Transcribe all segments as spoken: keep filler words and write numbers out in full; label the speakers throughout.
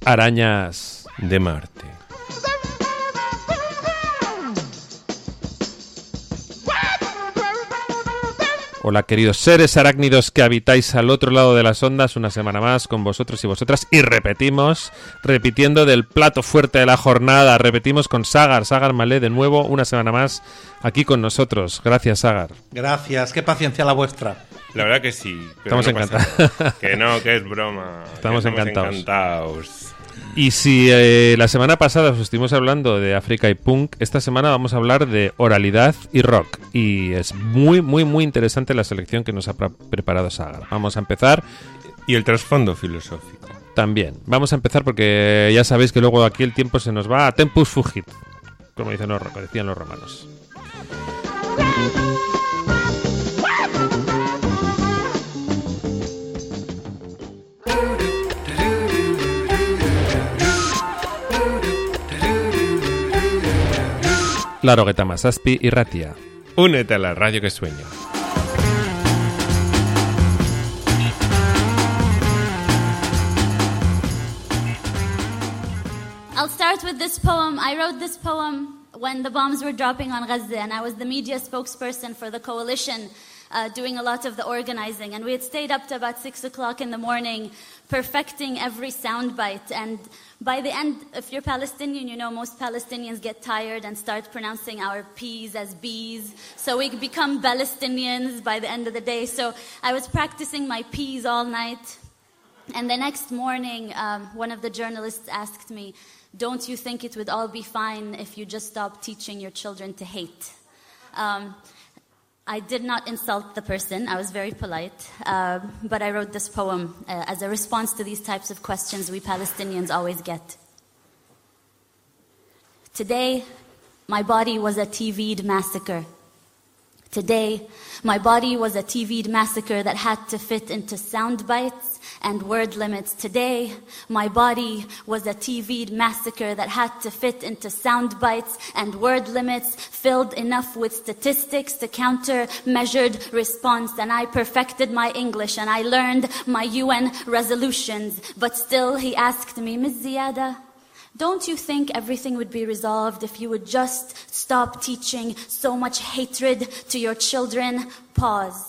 Speaker 1: Arañas
Speaker 2: de Marte.
Speaker 1: Hola, queridos seres arácnidos que habitáis al otro lado de las ondas, una semana más con vosotros y vosotras, y repetimos, repitiendo del plato fuerte de la jornada, repetimos con Sagar, Sagar Malé, de nuevo, una semana más, aquí con nosotros. Gracias, Sagar.
Speaker 3: Gracias, qué paciencia la vuestra.
Speaker 2: La verdad que sí.
Speaker 1: Estamos
Speaker 2: no
Speaker 1: encantados.
Speaker 2: Que no, que es broma.
Speaker 1: Estamos,
Speaker 2: estamos
Speaker 1: encantados.
Speaker 2: encantados.
Speaker 1: Y si eh, la semana pasada os estuvimos hablando de África y punk, esta semana vamos a hablar de oralidad y rock. Y es muy, muy, muy interesante la selección que nos ha pre- preparado Sagar. Vamos a empezar.
Speaker 2: Y el trasfondo filosófico.
Speaker 1: También. Vamos a empezar porque ya sabéis que luego aquí el tiempo se nos va a tempus fugit, como dicen los, decían los romanos. Larogeta Masaspi y Ratia.
Speaker 2: Únete a la radio que sueño.
Speaker 4: I'll start with this poem. I wrote this poem when the bombs were dropping on Gaza, and I was the media spokesperson for the coalition, uh, doing a lot of the organizing. And we had stayed up to about six o'clock in the morning, perfecting every soundbite. And by the end, if you're Palestinian, you know most Palestinians get tired and start pronouncing our P's as B's. So we become Palestinians by the end of the day. So I was practicing my P's all night. And the next morning, um, one of the journalists asked me, "Don't you think it would all be fine if you just stopped teaching your children to hate?" Um, I did not insult the person. I was very polite. Uh, but I wrote this poem uh, as a response to these types of questions we Palestinians always get. Today, my body was a T V'd massacre. Today, my body was a T V'd massacre that had to fit into sound bites and word limits. Today, my body was a T V'd massacre that had to fit into sound bites and word limits, filled enough with statistics to counter measured response. And I perfected my English and I learned my U N resolutions. But still, he asked me, "Miz Ziyada, don't you think everything would be resolved if you would just stop teaching so much hatred to your children?" Pause.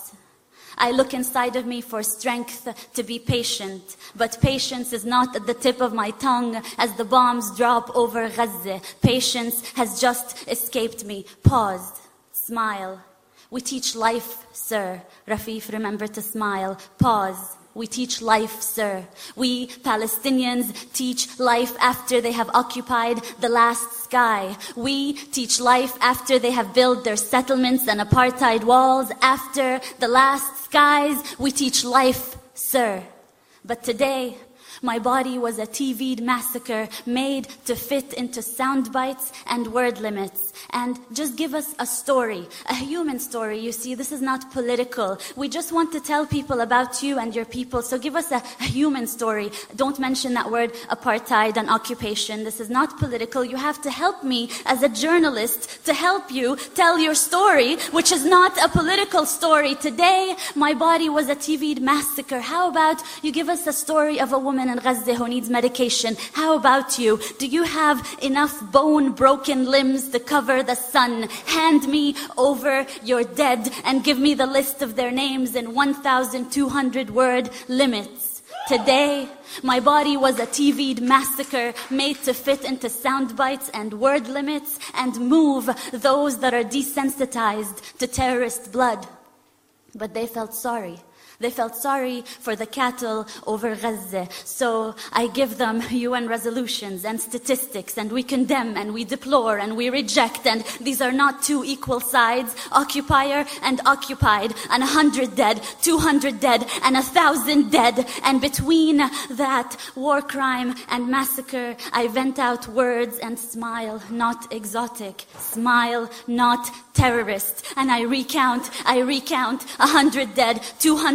Speaker 4: I look inside of me for strength to be patient, but patience is not at the tip of my tongue as the bombs drop over Gaza. Patience has just escaped me. Pause. Smile. We teach life, sir. Rafif, remember to smile. Pause. We teach life, sir. We Palestinians teach life after they have occupied the last sky. We teach life after they have built their settlements and apartheid walls. After the last skies, we teach life, sir. But today, my body was a T V'd massacre made to fit into sound bites and word limits. And just give us a story, a human story. You see, this is not political. We just want to tell people about you and your people. So give us a, a human story. Don't mention that word apartheid and occupation. This is not political. You have to help me as a journalist to help you tell your story, which is not a political story. Today, my body was a T V'd massacre. How about you give us a story of a woman in Gaza who needs medication? How about you? Do you have enough bone-broken limbs to cover the sun? Hand me over your dead and give me the list of their names in one thousand two hundred word limits. Today, my body was a T V'd massacre made to fit into sound bites and word limits and move those that are desensitized to terrorist blood. But they felt sorry. They felt sorry for the cattle over Gaza. So I give them U N resolutions and statistics, and we condemn and we deplore and we reject. And these are not two equal sides, occupier and occupied, and a hundred dead, two hundred dead, and a thousand dead. And between that war crime and massacre, I vent out words and smile, not exotic. Smile, not terrorist. And I recount, I recount a hundred dead, two hundred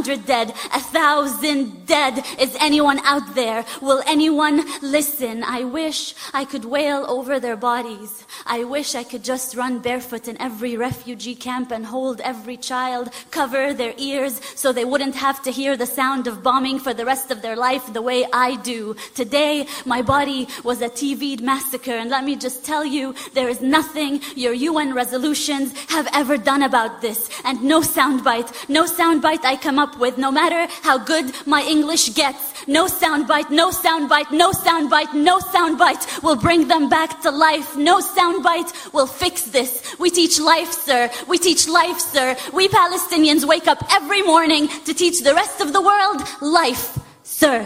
Speaker 4: hundred dead, a thousand dead. Is anyone out there? Will anyone listen? I wish I could wail over their bodies. I wish I could just run barefoot in every refugee camp and hold every child, cover their ears so they wouldn't have to hear the sound of bombing for the rest of their life the way I do. Today, my body was a T V'd massacre, and let me just tell you, there is nothing your U N resolutions have ever done about this. And no soundbite, no soundbite I come up with, no matter how good my English gets, no soundbite, no soundbite, no soundbite, no soundbite will bring them back to life. No soundbite will fix this. We teach life, sir. We teach life, sir. We Palestinians wake up every morning to teach the rest of the world life, sir.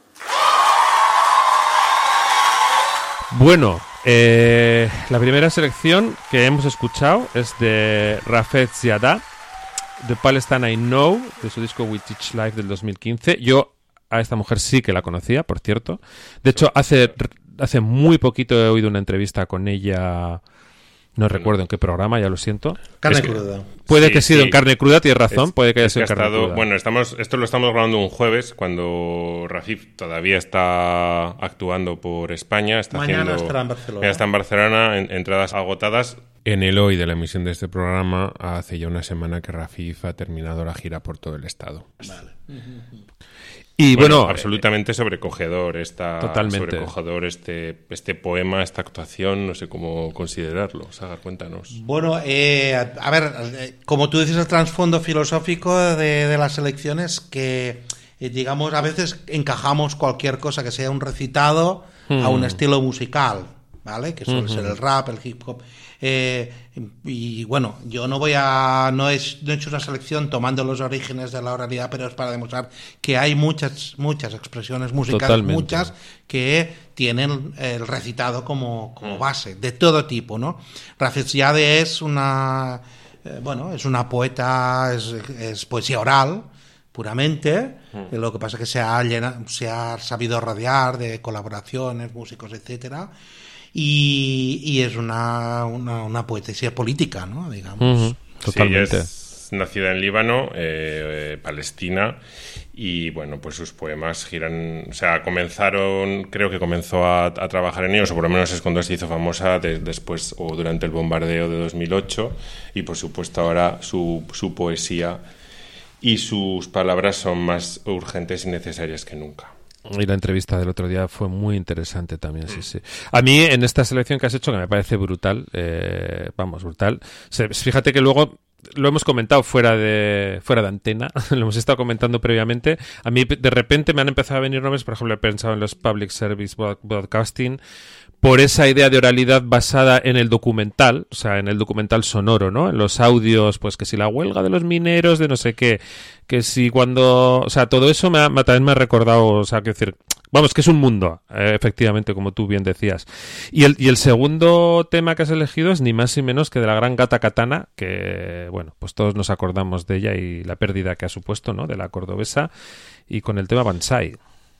Speaker 1: Bueno, eh, la primera selección que hemos escuchado es de Rafet Ziadah, The Palestine I Know, de su disco We Teach Life del dos mil quince. Yo a esta mujer sí que la conocía, por cierto. De hecho, hace, hace muy poquito he oído una entrevista con ella. No recuerdo en qué programa, ya lo siento.
Speaker 3: Carne
Speaker 1: es que
Speaker 3: cruda.
Speaker 1: Puede
Speaker 2: Sí,
Speaker 1: que haya sido
Speaker 2: sí.
Speaker 1: en Carne Cruda, tienes razón,
Speaker 2: Es-
Speaker 1: puede que haya
Speaker 2: es
Speaker 1: sido en
Speaker 2: que ha
Speaker 1: Carne
Speaker 2: estado-
Speaker 1: Cruda.
Speaker 2: Bueno, estamos, esto lo estamos grabando un jueves, cuando Rafif todavía está actuando por España. Está
Speaker 3: Mañana
Speaker 2: haciendo-
Speaker 3: estará en Barcelona.
Speaker 2: Mañana está en Barcelona, en- entradas agotadas. En el hoy de la emisión de este programa, hace ya una semana que Rafif ha terminado la gira por todo el estado.
Speaker 3: Vale.
Speaker 1: Y bueno,
Speaker 2: absolutamente sobrecogedor esta,
Speaker 1: Totalmente.
Speaker 2: sobrecogedor este, este poema, esta actuación, no sé cómo considerarlo. Sagar, cuéntanos.
Speaker 3: Bueno, eh, a ver, eh, como tú dices, el trasfondo filosófico de, de las elecciones, que eh, digamos, a veces encajamos cualquier cosa que sea un recitado a un estilo musical, ¿vale? Que suele ser el rap, el hip hop. Eh, y bueno, yo no voy a no he, no he hecho una selección tomando los orígenes de la oralidad, pero es para demostrar que hay muchas muchas expresiones musicales,
Speaker 1: Totalmente.
Speaker 3: muchas que tienen el recitado como, como base, de todo tipo, ¿no? Rafet Ziadah es una eh, bueno, es una poeta, es, es poesía oral puramente, mm. lo que pasa es que se ha, llena, se ha sabido rodear de colaboraciones, músicos, etcétera. Y, y es una, una, una poesía política, ¿no? Digamos.
Speaker 1: Uh-huh. Totalmente.
Speaker 2: Sí, ella es nacida en Líbano, eh, eh, Palestina, y bueno, pues sus poemas giran, o sea, comenzaron, creo que comenzó a, a trabajar en ellos, o por lo menos es cuando se hizo famosa de, después o durante el bombardeo de dos mil ocho, y por supuesto ahora su, su poesía y sus palabras son más urgentes y necesarias que nunca.
Speaker 1: Y la entrevista del otro día fue muy interesante también, sí, sí. A mí, en esta selección que has hecho, que me parece brutal, eh, vamos, brutal, se, fíjate que luego lo hemos comentado fuera de fuera de antena, lo hemos estado comentando previamente. A mí, de repente, me han empezado a venir nombres, por ejemplo, he pensado en los Public Service Broadcasting, por esa idea de oralidad basada en el documental, o sea, en el documental sonoro, ¿no? En los audios, pues que si la huelga de los mineros, de no sé qué, que si cuando... O sea, todo eso me ha, también me ha recordado, o sea, quiero decir... Vamos, que es un mundo, eh, efectivamente, como tú bien decías. Y el, y el segundo tema que has elegido es ni más ni menos que de la gran Gata Katana, que, bueno, pues todos nos acordamos de ella y la pérdida que ha supuesto, ¿no?, de la cordobesa, y con el tema Banzai.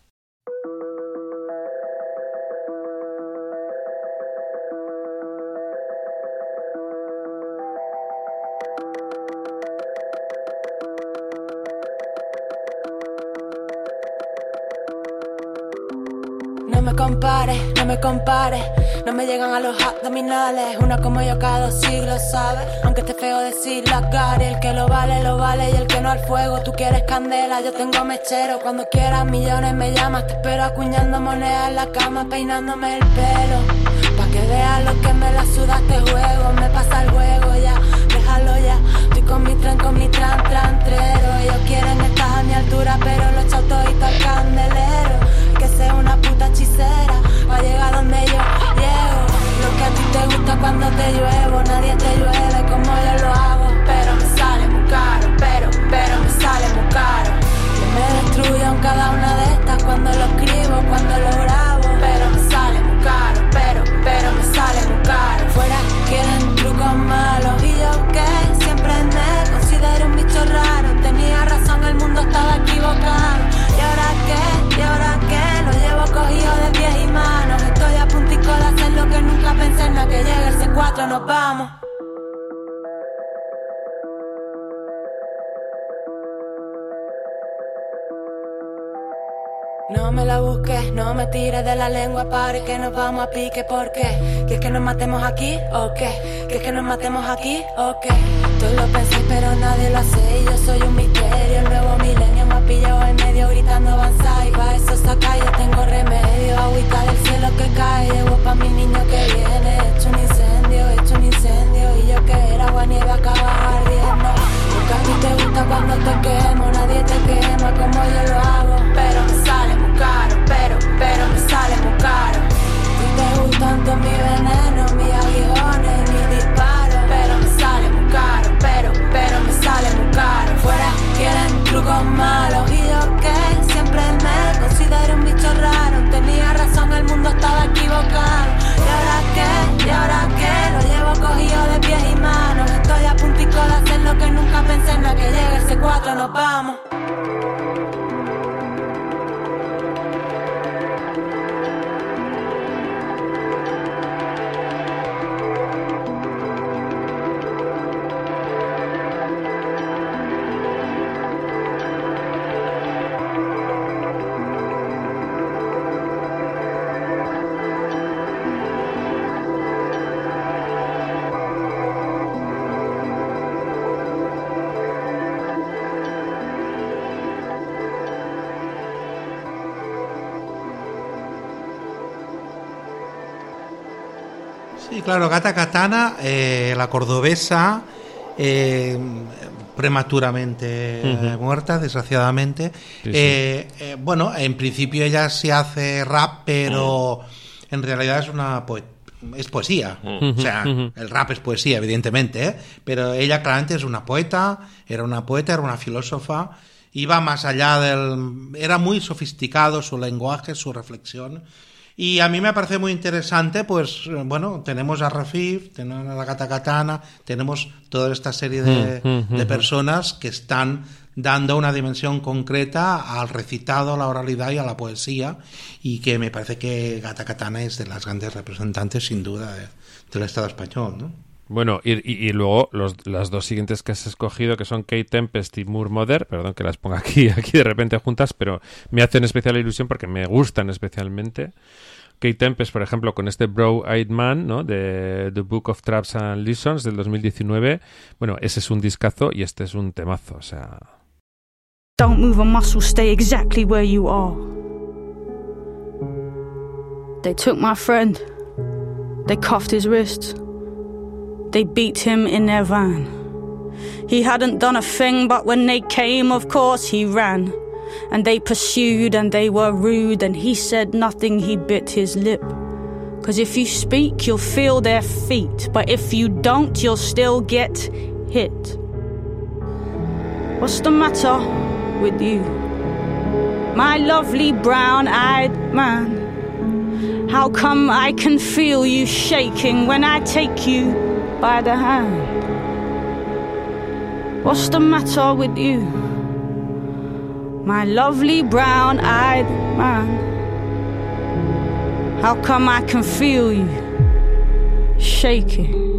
Speaker 5: No me compares, no me compares, no me llegan a los abdominales, una como yo cada dos siglos, ¿sabes? Aunque esté feo decir la cara, el que lo vale, lo vale, y el que no al fuego, tú quieres candela, yo tengo mechero, cuando quieras millones me llamas, te espero acuñando monedas en la cama, peinándome el pelo, pa' que veas lo que me la suda este juego, me pasa el juego ya, déjalo ya, estoy con mi tren, con mi tran, trantrero, ellos quieren estar a mi altura, pero lo he echado todito al candelero, que sea una puta hechicera, pa' llegar donde yo llego, lo que a ti te gusta cuando te lluevo, nadie te llueve como yo lo hago, pero me sale muy caro, pero, pero me sale muy caro, yo me destruyo en cada una de estas cuando lo escribo, cuando lo grabo, pero me sale muy caro, pero, pero me sale muy caro, fuera quieren trucos malos y yo que siempre me considero un bicho raro, tenía razón, el mundo estaba equivocado, y ahora qué, y ahora qué, lo llevo cogido de pies y manos, estoy a puntico de hacer lo que nunca pensé, en la que llegue el C cuatro nos vamos. No me la busques, no me tires de la lengua, pare que nos vamos a pique. ¿Por qué? ¿Que es que nos matemos aquí o qué? ¿Que es que nos matemos aquí o qué? Tú lo pensé pero nadie lo hace y yo soy un misterio. El nuevo milenio me ha pillado en medio gritando avanzar y pa' eso saca yo tengo remedio. Agüita del cielo que cae, llevo pa' mi niño que viene. He hecho un incendio, he hecho un incendio y yo que era agua nieve acaba ardiendo. Porque a ti te gusta cuando te quemo, nadie te quema como yo lo hago. Pero me sale muy caro, pero, pero me sale muy caro. A ti te gustan todos mis venenos, mis aguijones, mis disparos. Pero me sale muy caro, pero, pero me sale muy caro. Fuera quieren trucos malos y yo que siempre me considero un bicho raro. Tenía razón, el mundo estaba equivocado. ¿Y ahora qué? ¿Y ahora qué? Lo llevo cogido de pies y manos. Estoy a puntico de hacer lo que nunca pensé. En la que llegue el C cuatro nos vamos.
Speaker 3: Sí, claro, Gata Katana, eh, la cordobesa, eh, prematuramente uh-huh. muerta, desgraciadamente. Sí, eh, sí. Eh, bueno, en principio ella se hace rap, pero uh-huh. en realidad es una poeta. Es poesía, uh-huh, o sea, uh-huh. el rap es poesía, evidentemente, ¿eh? Pero ella claramente es una poeta, era una poeta, era una filósofa, iba más allá del... Era muy sofisticado su lenguaje, su reflexión, y a mí me parece muy interesante, pues, bueno, tenemos a Rafif, tenemos a la Gata Katana, tenemos toda esta serie de, uh-huh, de personas que están dando una dimensión concreta al recitado, a la oralidad y a la poesía, y que me parece que Gata Katana es de las grandes representantes, sin duda, de, del Estado español, ¿no?
Speaker 1: Bueno, y, y, y luego los, las dos siguientes que has escogido, que son Kate Tempest y Moore Mother, perdón que las ponga aquí, aquí de repente juntas, pero me hacen especial ilusión porque me gustan especialmente. Kate Tempest, por ejemplo, con este Brow-Eyed Man, ¿no?, de The Book of Traps and Lessons del dos mil diecinueve, bueno, ese es un discazo y este es un temazo, o sea...
Speaker 6: Don't move a muscle, stay exactly where you are. They took my friend. They cuffed his wrists. They beat him in their van. He hadn't done a thing, but when they came, of course he ran. And they pursued and they were rude, and he said nothing, he bit his lip. 'Cause if you speak, you'll feel their feet, but if you don't, you'll still get hit. What's the matter with you, my lovely brown-eyed man? How come I can feel you shaking when I take you by the hand? What's the matter with you, my lovely brown-eyed man? How come I can feel you shaking?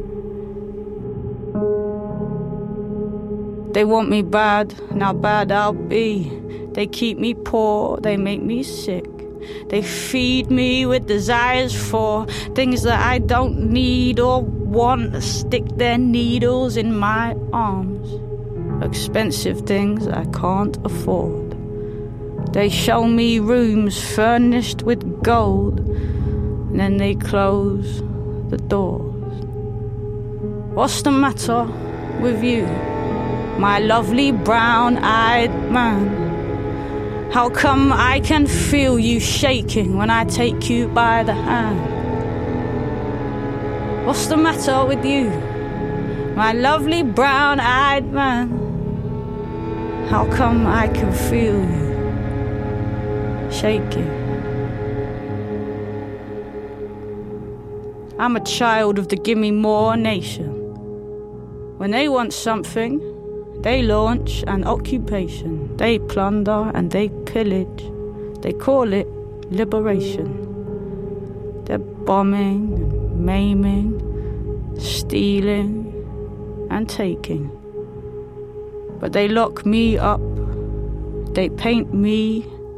Speaker 6: They want me bad, now bad I'll be. They keep me poor, they make me sick. They feed me with desires for things that I don't need or want. Stick their needles in my arms, expensive things I can't afford. They show me rooms furnished with gold, and then they close the doors. What's the matter with you, my lovely brown-eyed man? How come I can feel you shaking when I take you by the hand? What's the matter with you, my lovely brown-eyed man? How come I can feel you shaking? I'm a child of the Gimme More nation. When they want something, they launch an occupation. They plunder and they pillage. They call it liberation. They're bombing and maiming, stealing and taking. But they lock me up. They paint me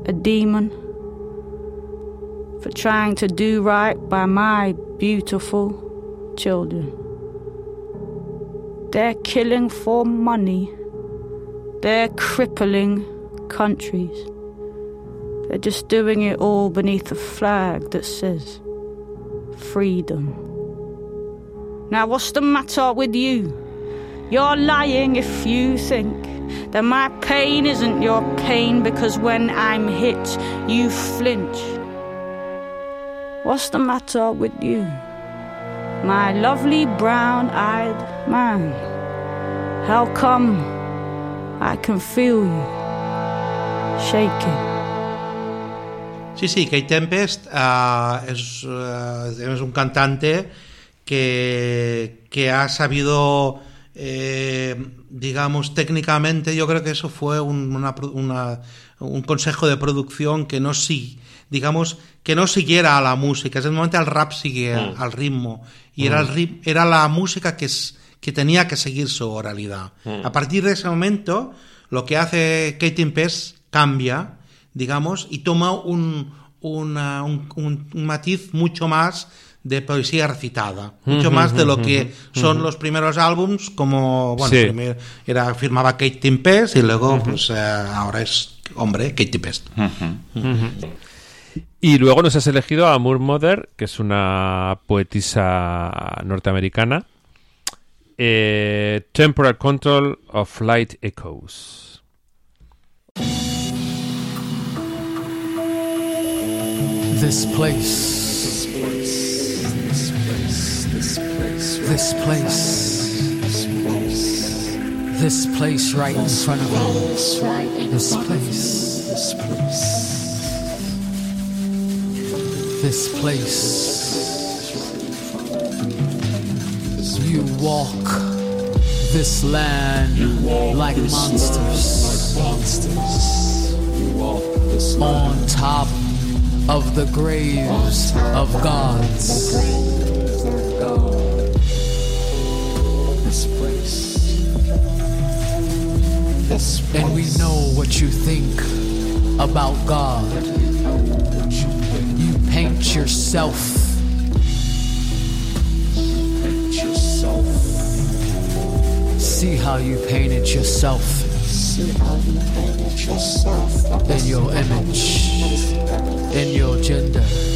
Speaker 6: a demon for trying to do right by my beautiful children. They're killing for money. They're crippling countries. They're just doing it all beneath a flag that says freedom. Now what's the matter with you? You're lying if you think that my pain isn't your pain, because when I'm hit, you flinch. What's the matter with you, my lovely brown-eyed man? How come I can feel you shaking?
Speaker 3: Sí, sí, Kate Tempest uh, es, uh, es un cantante que, que ha sabido, eh, digamos, técnicamente, yo creo que eso fue un, una, una, un consejo de producción que no sí, digamos, que no siguiera a la música. Es el momento el rap sigue mm. al ritmo y mm. era, el, era la música que, que tenía que seguir su oralidad. Mm. A partir de ese momento, lo que hace Kate Tempest cambia, digamos, y toma un, una, un, un, un matiz mucho más de poesía recitada, mucho uh-huh, más de lo que uh-huh, son uh-huh. los primeros álbums, como, bueno, sí. primero era, firmaba Kate Tempest y luego, uh-huh. pues, eh, ahora es, hombre, Kate Tempest. Uh-huh.
Speaker 1: Uh-huh. Y luego nos has elegido a Moor Mother, que es una poetisa norteamericana. Eh, Temporal Control of Light Echoes.
Speaker 7: This place, this place, this place, this place, this place, this place right in front of us, this place, this place, this place. You walk this land like monsters on top of the graves of gods. This place. And we know what you think about God. You paint yourself. See how you painted yourself. In your image. In your gender.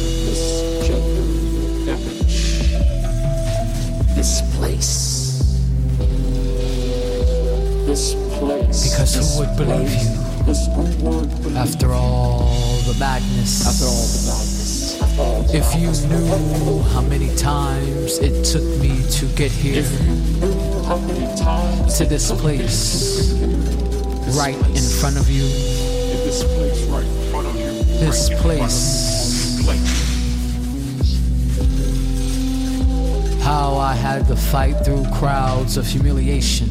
Speaker 7: This place. This place. Because who would believe you? After all the madness. After all the madness. If you knew how many times it took me to get here. To this place. Right in front of you. This place right in front of you. This place, how I had to fight through crowds of humiliation,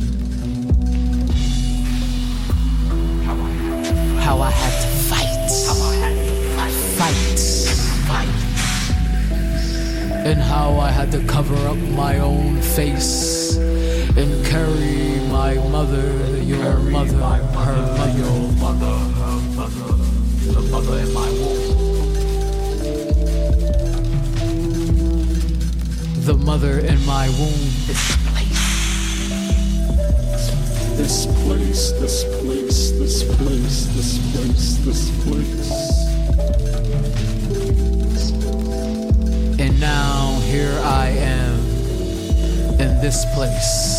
Speaker 7: how I had to fight, fight, and how I had to cover up my own face and carry my mother, your mother, her mother, your mother, her mother. The mother in my womb. The mother in my womb. This place. This place, this place, this place, this place, this place. And now here I am in this place.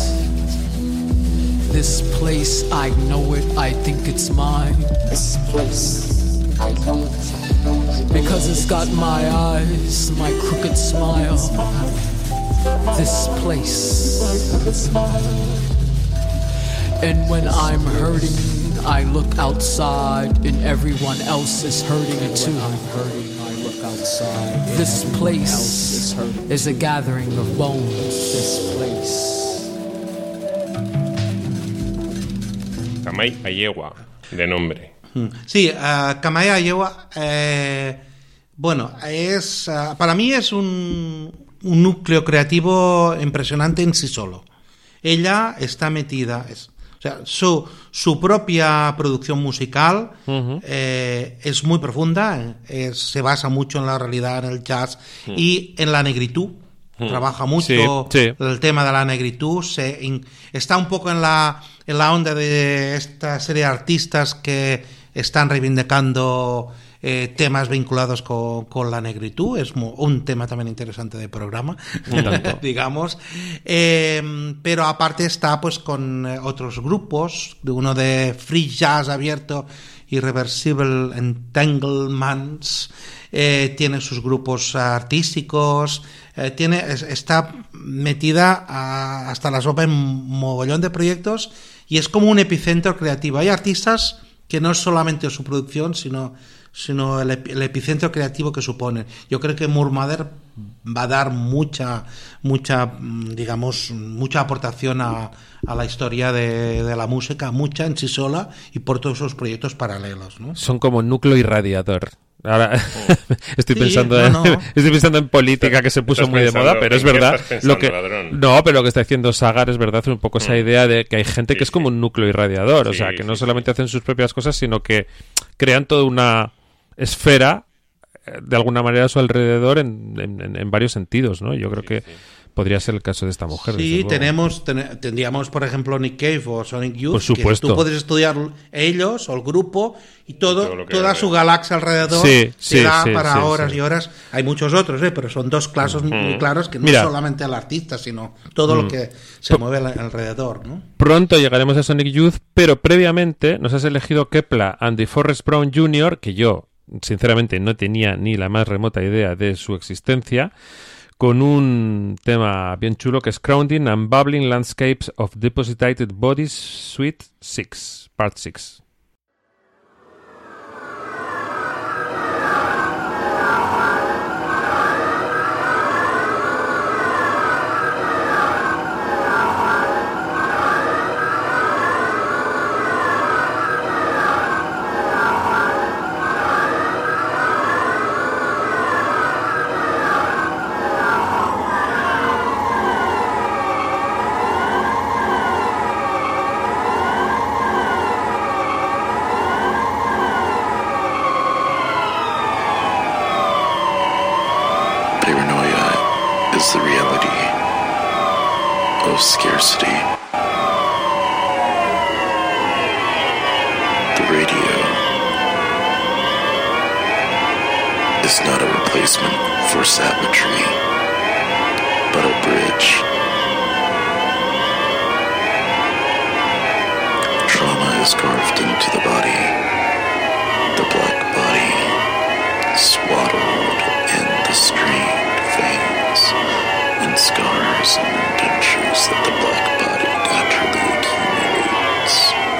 Speaker 7: This place, I know it, I think it's mine. This place, I know it. Because it's got my eyes, my crooked smile. This place. And when I'm hurting, I look outside and everyone else is hurting too. This place is a gathering of bones. This place.
Speaker 2: Kamai Ayewa, de nombre.
Speaker 3: Sí, uh, Kamai Ayewa, eh, bueno, es uh, para mí es un, un núcleo creativo impresionante en sí solo. Ella está metida, es, o sea, su, su propia producción musical
Speaker 1: Uh-huh.
Speaker 3: eh, es muy profunda, eh, se basa mucho en la realidad, en el jazz
Speaker 2: Mm.
Speaker 3: y en la negritud.
Speaker 2: Mm.
Speaker 3: Trabaja mucho
Speaker 1: Sí, sí.
Speaker 3: el tema de la negritud. Se in- está un poco en la, en la onda de esta serie de artistas que están reivindicando eh, temas vinculados con, con la negritud. Es mu- un tema también interesante de programa, digamos. Eh, pero aparte está pues con eh, otros grupos, de uno de free jazz abierto, Irreversible Entanglements, eh, tiene sus grupos artísticos, eh, tiene es- está metida a- hasta la sopa en mogollón de proyectos y es como un epicentro creativo. Hay artistas que no es solamente su producción, sino sino el, ep- el epicentro creativo que supone. Yo creo que Murmader va a dar mucha, mucha, mm, digamos, mucha aportación a, a la historia de, de la música, mucha en sí sola y por todos esos proyectos paralelos, ¿no?
Speaker 1: Son como núcleo irradiador. Ahora estoy
Speaker 3: Sí,
Speaker 1: pensando
Speaker 3: no,
Speaker 1: en,
Speaker 3: no.
Speaker 1: estoy pensando en política que se puso
Speaker 2: Estás
Speaker 1: muy de
Speaker 2: pensando-
Speaker 1: moda, pero es
Speaker 2: ¿en qué
Speaker 1: verdad
Speaker 2: estás pensando,
Speaker 1: lo que
Speaker 2: ladrón?
Speaker 1: no, pero lo que está diciendo Sagar es verdad, un poco esa
Speaker 2: Mm.
Speaker 1: idea de que hay gente
Speaker 2: Sí,
Speaker 1: que es como
Speaker 2: sí.
Speaker 1: un núcleo irradiador, o
Speaker 2: Sí,
Speaker 1: sea, que no
Speaker 2: sí,
Speaker 1: solamente
Speaker 2: sí.
Speaker 1: hacen sus propias cosas, sino que crean toda una esfera eh, de alguna manera a su alrededor en, en- en- en varios sentidos, ¿no? Yo creo que podría ser el caso de esta mujer. desde
Speaker 3: Sí,
Speaker 1: luego.
Speaker 3: tenemos, ten- tendríamos, por ejemplo, Nick Cave o Sonic Youth,
Speaker 1: Por supuesto.
Speaker 3: que tú puedes estudiar ellos o el grupo y todo,
Speaker 2: todo lo que
Speaker 3: toda
Speaker 2: rodea.
Speaker 3: su galaxia alrededor
Speaker 1: Sí,
Speaker 3: te
Speaker 1: sí,
Speaker 3: da
Speaker 1: sí,
Speaker 3: para
Speaker 1: sí,
Speaker 3: horas
Speaker 1: sí.
Speaker 3: y horas. Hay muchos otros, ¿eh? Pero son dos casos muy claros que no
Speaker 1: Mira.
Speaker 3: es solamente el artista, sino todo lo que se mueve al- alrededor, ¿no?
Speaker 1: Pronto llegaremos a Sonic Youth, pero previamente nos has elegido Kepla and the Forrest Brown junior, que yo, sinceramente, no tenía ni la más remota idea de su existencia, con un tema bien chulo que es Crowding and Bubbling Landscapes of Deposited Bodies, Suite six, Part six.
Speaker 8: Paranoia is the reality of scarcity. The radio is not a replacement for Sapmetry, but a bridge. Trauma is carved into the body, the black body, swaddled in the strained veins and scars and indentures that the black body naturally accumulates.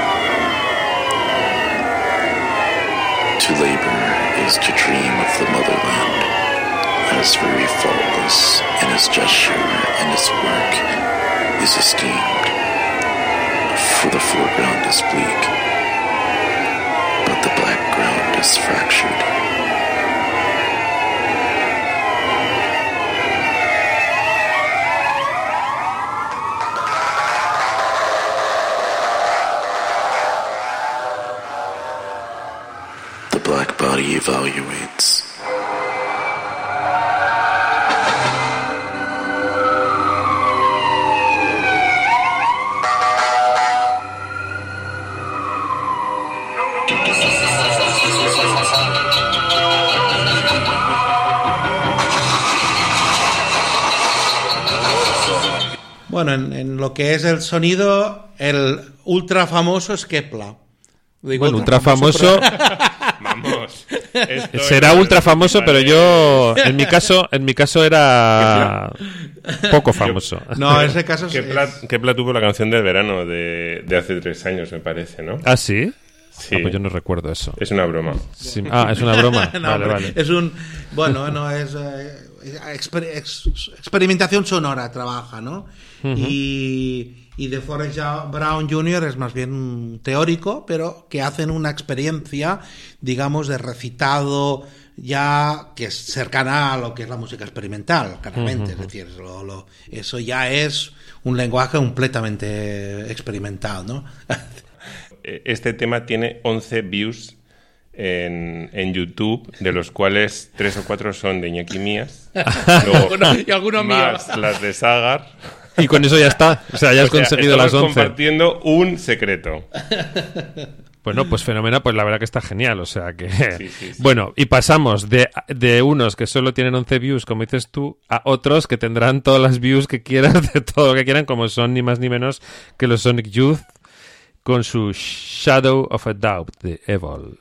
Speaker 8: To labor is to dream of the motherland as very faultless in his gesture and his work is esteemed, for the foreground is bleak, but the background is fractured. The black body evaluates.
Speaker 3: Bueno, en, en lo que es el sonido, el ultra famoso es Kepler. Digo,
Speaker 1: Bueno, ultra famoso
Speaker 2: Vamos. Esto
Speaker 1: será
Speaker 2: es-
Speaker 1: ultra famoso, pero
Speaker 2: Vale.
Speaker 1: yo, en mi caso, en mi caso era poco famoso.
Speaker 3: No, en ese caso es...
Speaker 2: Kepler, Kepler tuvo la canción del verano de, de hace tres años, me parece, ¿no?
Speaker 1: ¿Ah, sí?
Speaker 2: Sí.
Speaker 1: Ah, pues yo no recuerdo eso.
Speaker 2: Es una broma.
Speaker 1: Sí. Ah, es una broma.
Speaker 3: No,
Speaker 1: vale,
Speaker 3: hombre,
Speaker 1: vale.
Speaker 3: es un... Bueno, no, es... eh, exper- ex- experimentación sonora trabaja, ¿no? Y... Y de Forrest Brown junior es más bien un teórico, pero que hacen una experiencia, digamos, de recitado ya que es cercana a lo que es la música experimental, claramente. Uh-huh. Es decir, lo, lo, eso ya es un lenguaje completamente experimental, ¿no?
Speaker 2: Este tema tiene once views en, en YouTube, de los cuales tres o cuatro son de Iñaki mías. Luego,
Speaker 3: y alguno
Speaker 2: más
Speaker 3: mío.
Speaker 2: Las de Sagar.
Speaker 1: Y con eso ya está. O sea, ya has
Speaker 2: o sea,
Speaker 1: conseguido las once.
Speaker 2: Compartiendo un secreto.
Speaker 1: Bueno, pues fenomenal, pues la verdad que está genial, o sea que...
Speaker 2: Sí, sí, sí.
Speaker 1: Bueno, y pasamos de, de unos que solo tienen once views, como dices tú, a otros que tendrán todas las views que quieran, de todo lo que quieran, como son ni más ni menos que los Sonic Youth, con su Shadow of a Doubt de Evil.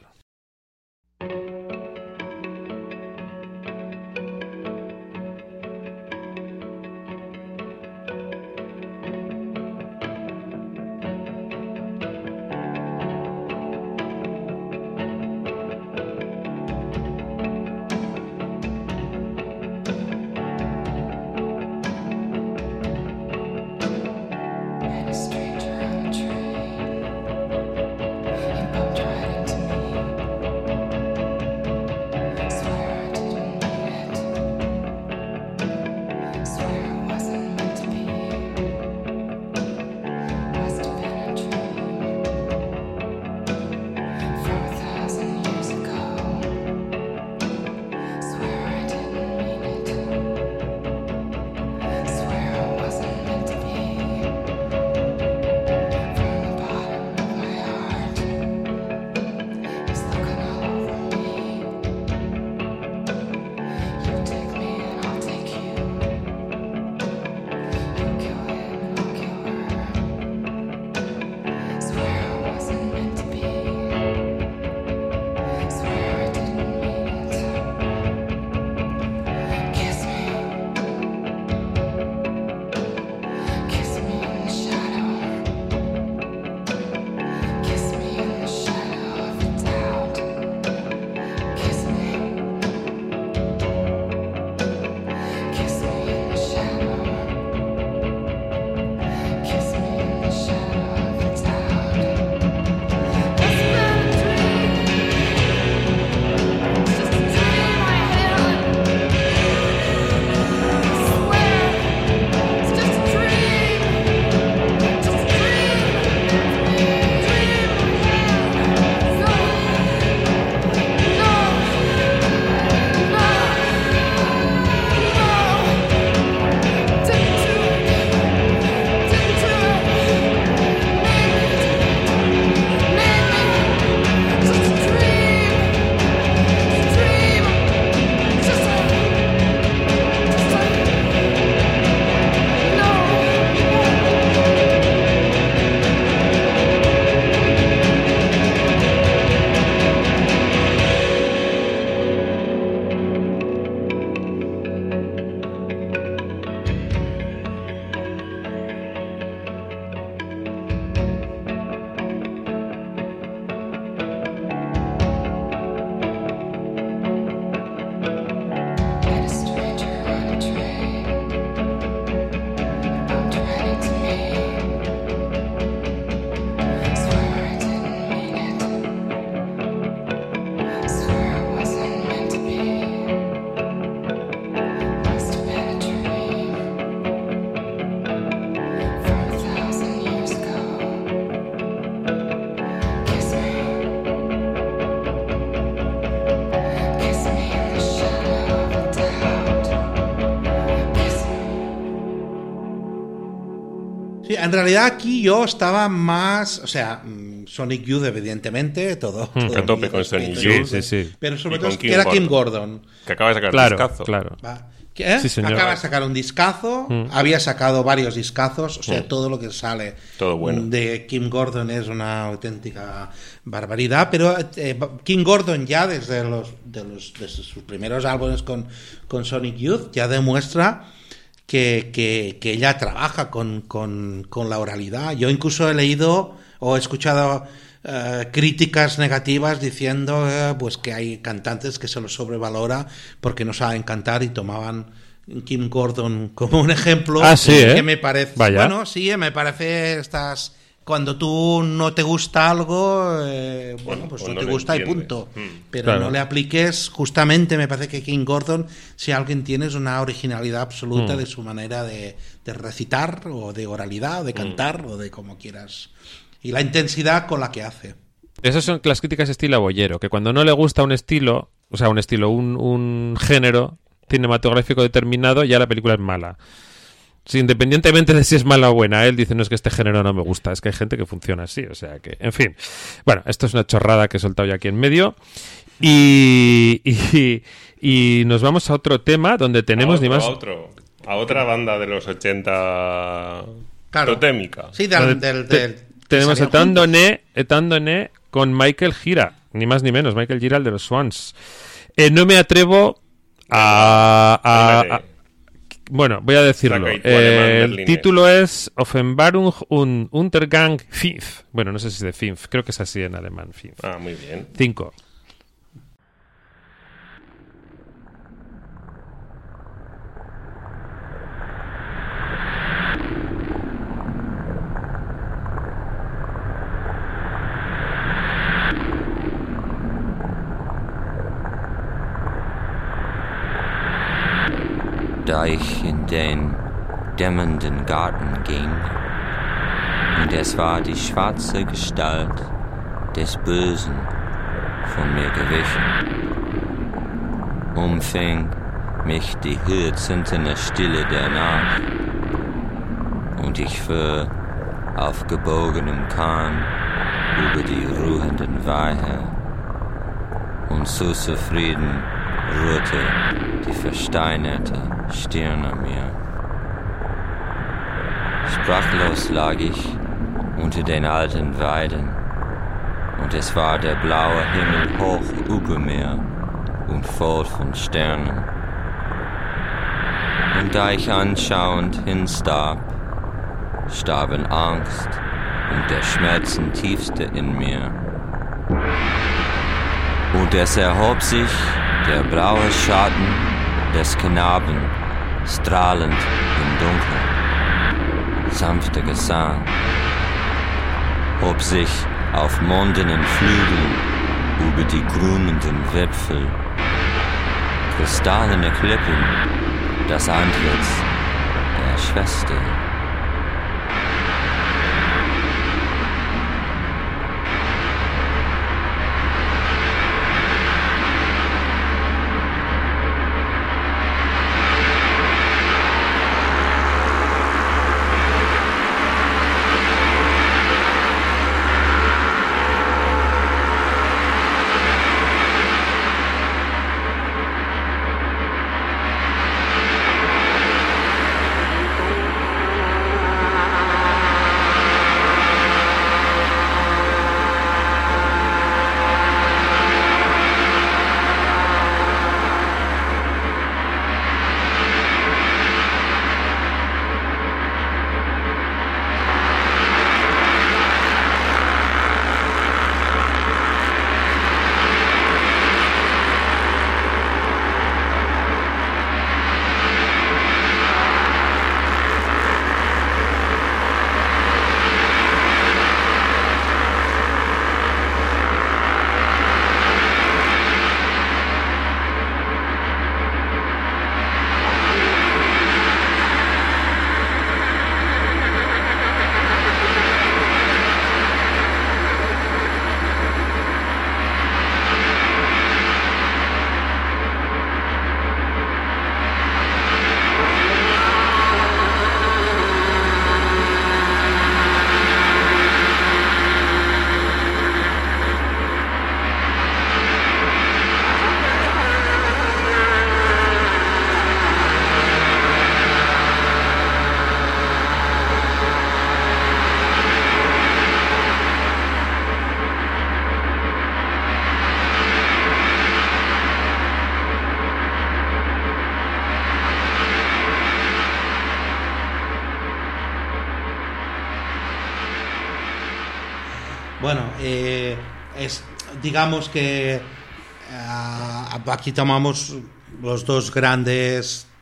Speaker 3: Sí, en realidad aquí yo estaba más, o sea, Sonic Youth evidentemente, todo.
Speaker 2: Mm,
Speaker 3: todo
Speaker 2: a tope con Sonic
Speaker 1: Youth, sí, sí.
Speaker 3: Pero sobre
Speaker 2: Y
Speaker 3: todo
Speaker 2: con
Speaker 3: es que
Speaker 2: Kim
Speaker 3: era
Speaker 2: Gordon,
Speaker 3: Kim Gordon.
Speaker 2: que acaba de sacar
Speaker 1: Claro,
Speaker 2: un discazo.
Speaker 1: claro.
Speaker 3: Va. ¿Qué?
Speaker 1: Sí, señor.
Speaker 3: Acaba de sacar un discazo,
Speaker 1: Mm.
Speaker 3: había sacado varios discazos, o sea,
Speaker 2: Mm.
Speaker 3: todo lo que sale
Speaker 2: Todo bueno.
Speaker 3: de Kim Gordon es una auténtica barbaridad, pero eh, Kim Gordon ya desde los, de los desde sus primeros álbumes con, con Sonic Youth ya demuestra que, que, que ella trabaja con, con, con la oralidad. Yo incluso he leído o he escuchado Uh, críticas negativas diciendo uh, pues que hay cantantes que se los sobrevalora porque no saben cantar y tomaban Kim Gordon como un ejemplo.
Speaker 1: Ah, sí,
Speaker 3: que
Speaker 1: ¿eh?
Speaker 3: me parece
Speaker 1: Vaya.
Speaker 3: bueno, sí, me parece estas cuando tú no te gusta algo, eh, bueno, pues
Speaker 2: o
Speaker 3: no,
Speaker 2: no
Speaker 3: te
Speaker 2: lo
Speaker 3: gusta
Speaker 2: entiendes.
Speaker 3: y punto.
Speaker 2: Mm.
Speaker 3: Pero
Speaker 1: Claro.
Speaker 3: no le apliques, justamente me parece que King Gordon, si alguien tiene, es una originalidad absoluta
Speaker 1: Mm.
Speaker 3: de su manera de, de recitar, o de oralidad, o de cantar, o de como quieras. Y la intensidad con la que hace.
Speaker 1: Esas son las críticas estilo boyero, que cuando no le gusta un estilo, o sea, un estilo, un, un género cinematográfico determinado, ya la película es mala. Si, independientemente de si es mala o buena, él dice, no, es que este género no me gusta, es que hay gente que funciona así, o sea que, en fin. Bueno, esto es una chorrada que he soltado yo aquí en medio. Y, y, y nos vamos a otro tema donde tenemos
Speaker 2: a otro,
Speaker 1: ni más...
Speaker 2: a otro, a otra banda de los ochenta
Speaker 3: Claro.
Speaker 2: totémica.
Speaker 3: Sí, del, del,
Speaker 1: Te-
Speaker 3: del-
Speaker 1: tenemos
Speaker 3: salían
Speaker 1: Etandoné, Etandoné con Michael Gira, ni más ni menos, Michael Gira, el de los Swans. Eh, no me atrevo a... a- a- bueno, voy a decirlo.
Speaker 2: Saca ahí tu alemán
Speaker 1: Eh, el
Speaker 2: berlinés.
Speaker 1: título es Offenbarung und Untergang fünf. Bueno, no sé si es de fünf, creo que es así en alemán, fünf.
Speaker 2: Ah, muy bien.
Speaker 1: Cinco.
Speaker 9: Da ich in den dämmernden Garten ging, und es war die schwarze Gestalt des Bösen von mir gewichen, umfing mich die hyazintene Stille der Nacht, und ich fuhr auf gebogenem Kahn über die ruhenden Weiher, und so zufrieden ruhte die versteinerte Stirn an mir. Sprachlos lag ich unter den alten Weiden, und es war der blaue Himmel hoch über mir und voll von Sternen. Und da ich anschauend hinstarb, starben Angst und der Schmerzen tiefste in mir. Und es erhob sich der blaue Schatten des Knaben, strahlend im Dunkel. Sanfter Gesang hob sich auf mondenen Flügeln über die grünenden Wipfel. Kristallene Klippen, das Antlitz der Schwester.
Speaker 3: Bueno, eh, es, digamos que uh, aquí tomamos los dos grandes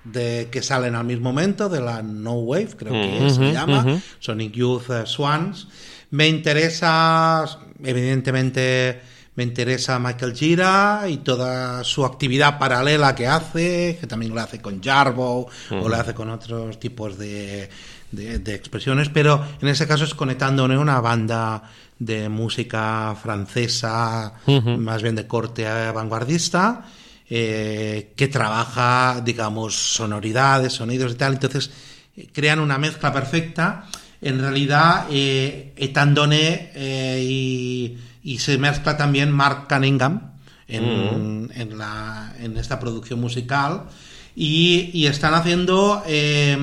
Speaker 3: de que salen al mismo momento, de la No Wave, creo que
Speaker 1: Uh-huh,
Speaker 3: se llama,
Speaker 1: uh-huh.
Speaker 3: Sonic Youth uh, Swans. Me interesa, evidentemente, me interesa Michael Gira y toda su actividad paralela que hace, que también lo hace con Jarboe, uh-huh. o lo hace con otros tipos de, de, de expresiones, pero en ese caso es conectando una banda de música francesa, uh-huh. más bien de corte vanguardista, eh, que trabaja, digamos, sonoridades, sonidos y tal, entonces eh, crean una mezcla perfecta. En realidad, eh, Etan Doné eh, y, y se mezcla también Mark Cunningham en, mm. en, la, en esta producción musical y, y están haciendo, eh,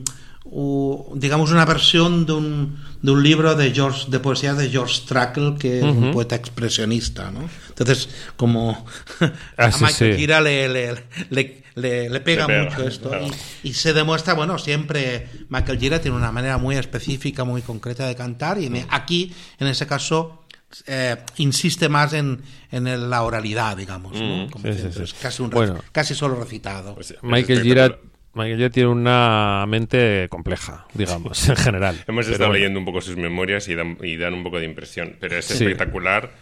Speaker 3: uh, digamos, una versión de un, de un libro de George de poesía de George Trakl, que es uh-huh. un poeta expresionista, ¿no? Entonces, como ah, a Michael Gira sí. le, le, le Le, le pega le mucho pega, esto claro. y, y se demuestra, bueno, siempre Michael Gira tiene una manera muy específica, muy concreta de cantar y en, aquí, en ese caso, eh, insiste más en, en la oralidad, digamos, ¿no? Como
Speaker 1: sí,
Speaker 3: sí,
Speaker 1: sí,
Speaker 3: es
Speaker 1: sí.
Speaker 3: casi, un
Speaker 1: bueno,
Speaker 3: rec- casi solo recitado.
Speaker 1: Pues, Michael Gira Michael Gira tiene una mente compleja, digamos, en general.
Speaker 2: Hemos
Speaker 1: pero
Speaker 2: estado
Speaker 1: bueno.
Speaker 2: leyendo un poco sus memorias y dan, y dan un poco de impresión, pero es
Speaker 1: sí.
Speaker 2: espectacular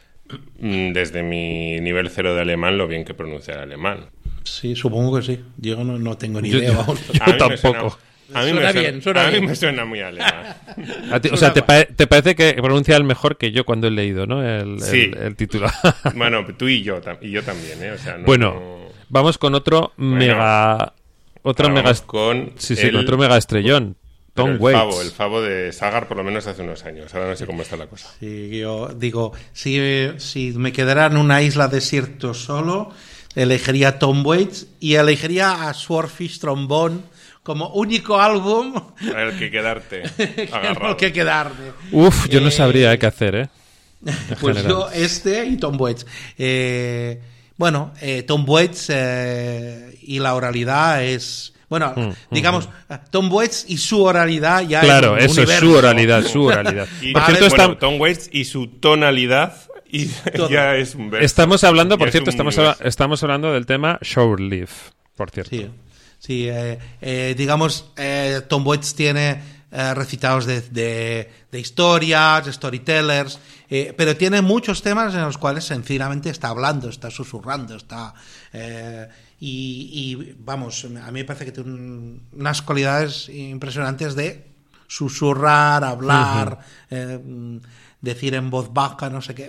Speaker 2: desde mi nivel cero de alemán lo bien que pronuncia el alemán.
Speaker 3: Sí, supongo que sí. Yo no, no tengo ni
Speaker 1: yo,
Speaker 3: idea.
Speaker 1: Yo, yo tampoco.
Speaker 2: A mí,
Speaker 3: suena
Speaker 2: me suena,
Speaker 3: bien, suena
Speaker 2: a mí
Speaker 3: bien.
Speaker 2: me suena muy alemán.
Speaker 1: Ti, o sea, te, pa- te parece que pronuncia el mejor que yo cuando he leído, ¿no? El,
Speaker 2: sí.
Speaker 1: el, el título.
Speaker 2: Bueno, tú y yo, y yo también, ¿eh? O sea, no,
Speaker 1: bueno,
Speaker 2: no...
Speaker 1: vamos con otro bueno, mega... Otra mega...
Speaker 2: con
Speaker 1: sí, sí,
Speaker 2: el...
Speaker 1: con otro mega estrellón. Tom
Speaker 2: el
Speaker 1: Waits.
Speaker 2: Favo, el Favo de Sagar, por lo menos hace unos años. Ahora no sé cómo está la cosa.
Speaker 3: Sí, yo digo, si, si me quedara en una isla desierto solo, elegiría Tom Waits y elegiría a Swordfish Trombone como único álbum
Speaker 2: al que quedarte
Speaker 3: al que quedarme.
Speaker 1: Uf, yo
Speaker 3: eh,
Speaker 1: no sabría qué hacer, ¿eh?
Speaker 3: Pues
Speaker 1: general.
Speaker 3: yo este y Tom Waits. Eh, bueno, eh, Tom Waits eh, y la oralidad es... Bueno, mm, digamos, mm. Tom Waits y su oralidad ya
Speaker 1: claro,
Speaker 3: es un
Speaker 1: eso
Speaker 3: universo.
Speaker 1: es su oralidad, su oralidad.
Speaker 2: Y,
Speaker 1: por
Speaker 2: vale,
Speaker 1: cierto,
Speaker 2: bueno,
Speaker 1: está...
Speaker 2: Tom Waits y su tonalidad y ya es un verso.
Speaker 1: Estamos hablando, por
Speaker 2: ya
Speaker 1: cierto, estamos, habla- estamos hablando del tema Shore Leave, por cierto.
Speaker 3: Sí, sí eh, eh, digamos, eh, Tom Waits tiene eh, recitados de, de, de historias, de storytellers, eh, pero tiene muchos temas en los cuales sencillamente está hablando, está susurrando, está... Eh, Y, y vamos, a mí me parece que tiene un, unas cualidades impresionantes de susurrar, hablar, uh-huh. eh, decir en voz baja, no sé qué.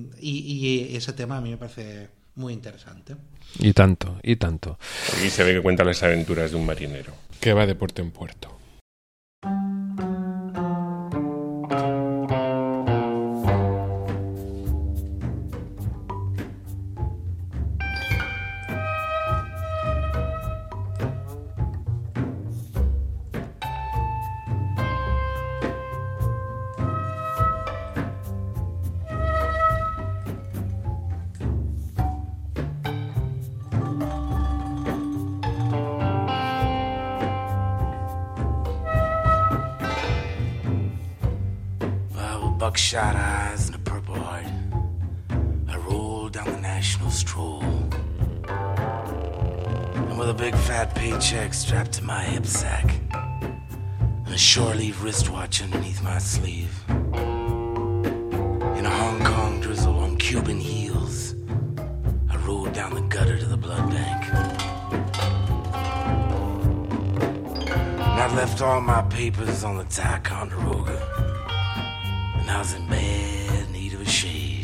Speaker 3: Y, y ese tema a mí me parece muy interesante.
Speaker 1: Y tanto, y tanto.
Speaker 2: Y se ve que cuenta las aventuras de un marinero que va de puerto en puerto.
Speaker 10: Buckshot eyes and a purple heart, I rolled down the national stroll. And with a big fat paycheck strapped to my hip sack, and a shore leave wristwatch underneath my sleeve, in a Hong Kong drizzle on Cuban heels, I rode down the gutter to the blood bank. And I left all my papers on the Ticonderoga. I was in bad need of a shave.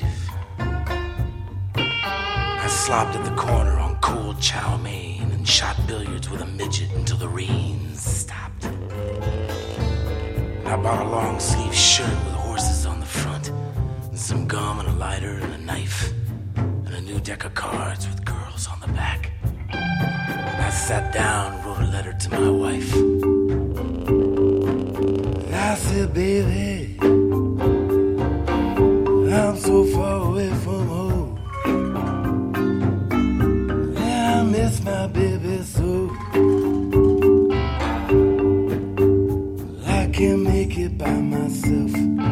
Speaker 10: I slopped at the corner on cold chow mein and shot billiards with a midget until the rains stopped. And I bought a long sleeve shirt with horses on the front and some gum and a lighter and a knife and a new deck of cards with girls on the back. And I sat down and wrote a letter to my wife. And I said, baby, I'm so far away from home. Yeah, I miss my baby so. I can't make it by myself.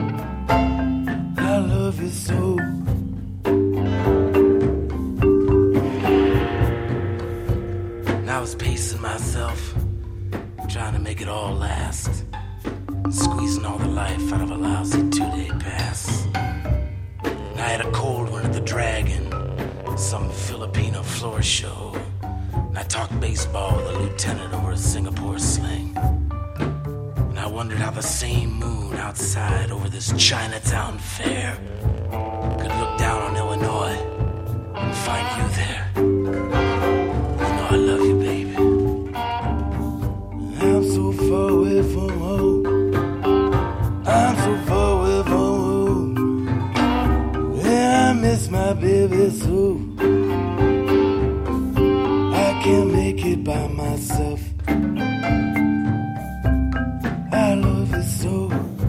Speaker 10: I love you so. Now was pacing myself, trying to make it all last, squeezing all the life out of a lousy two-day pass. And I had a cold one at the Dragon, some Filipino floor show. And I talked baseball with a lieutenant over a Singapore sling. And I wondered how the same moon outside over this Chinatown fair could look down on Illinois and find you there. You know I love you, baby. I'm so far away from home. I'm so far away from home. Yeah, I miss my baby so. I can't make it by myself. I love you so.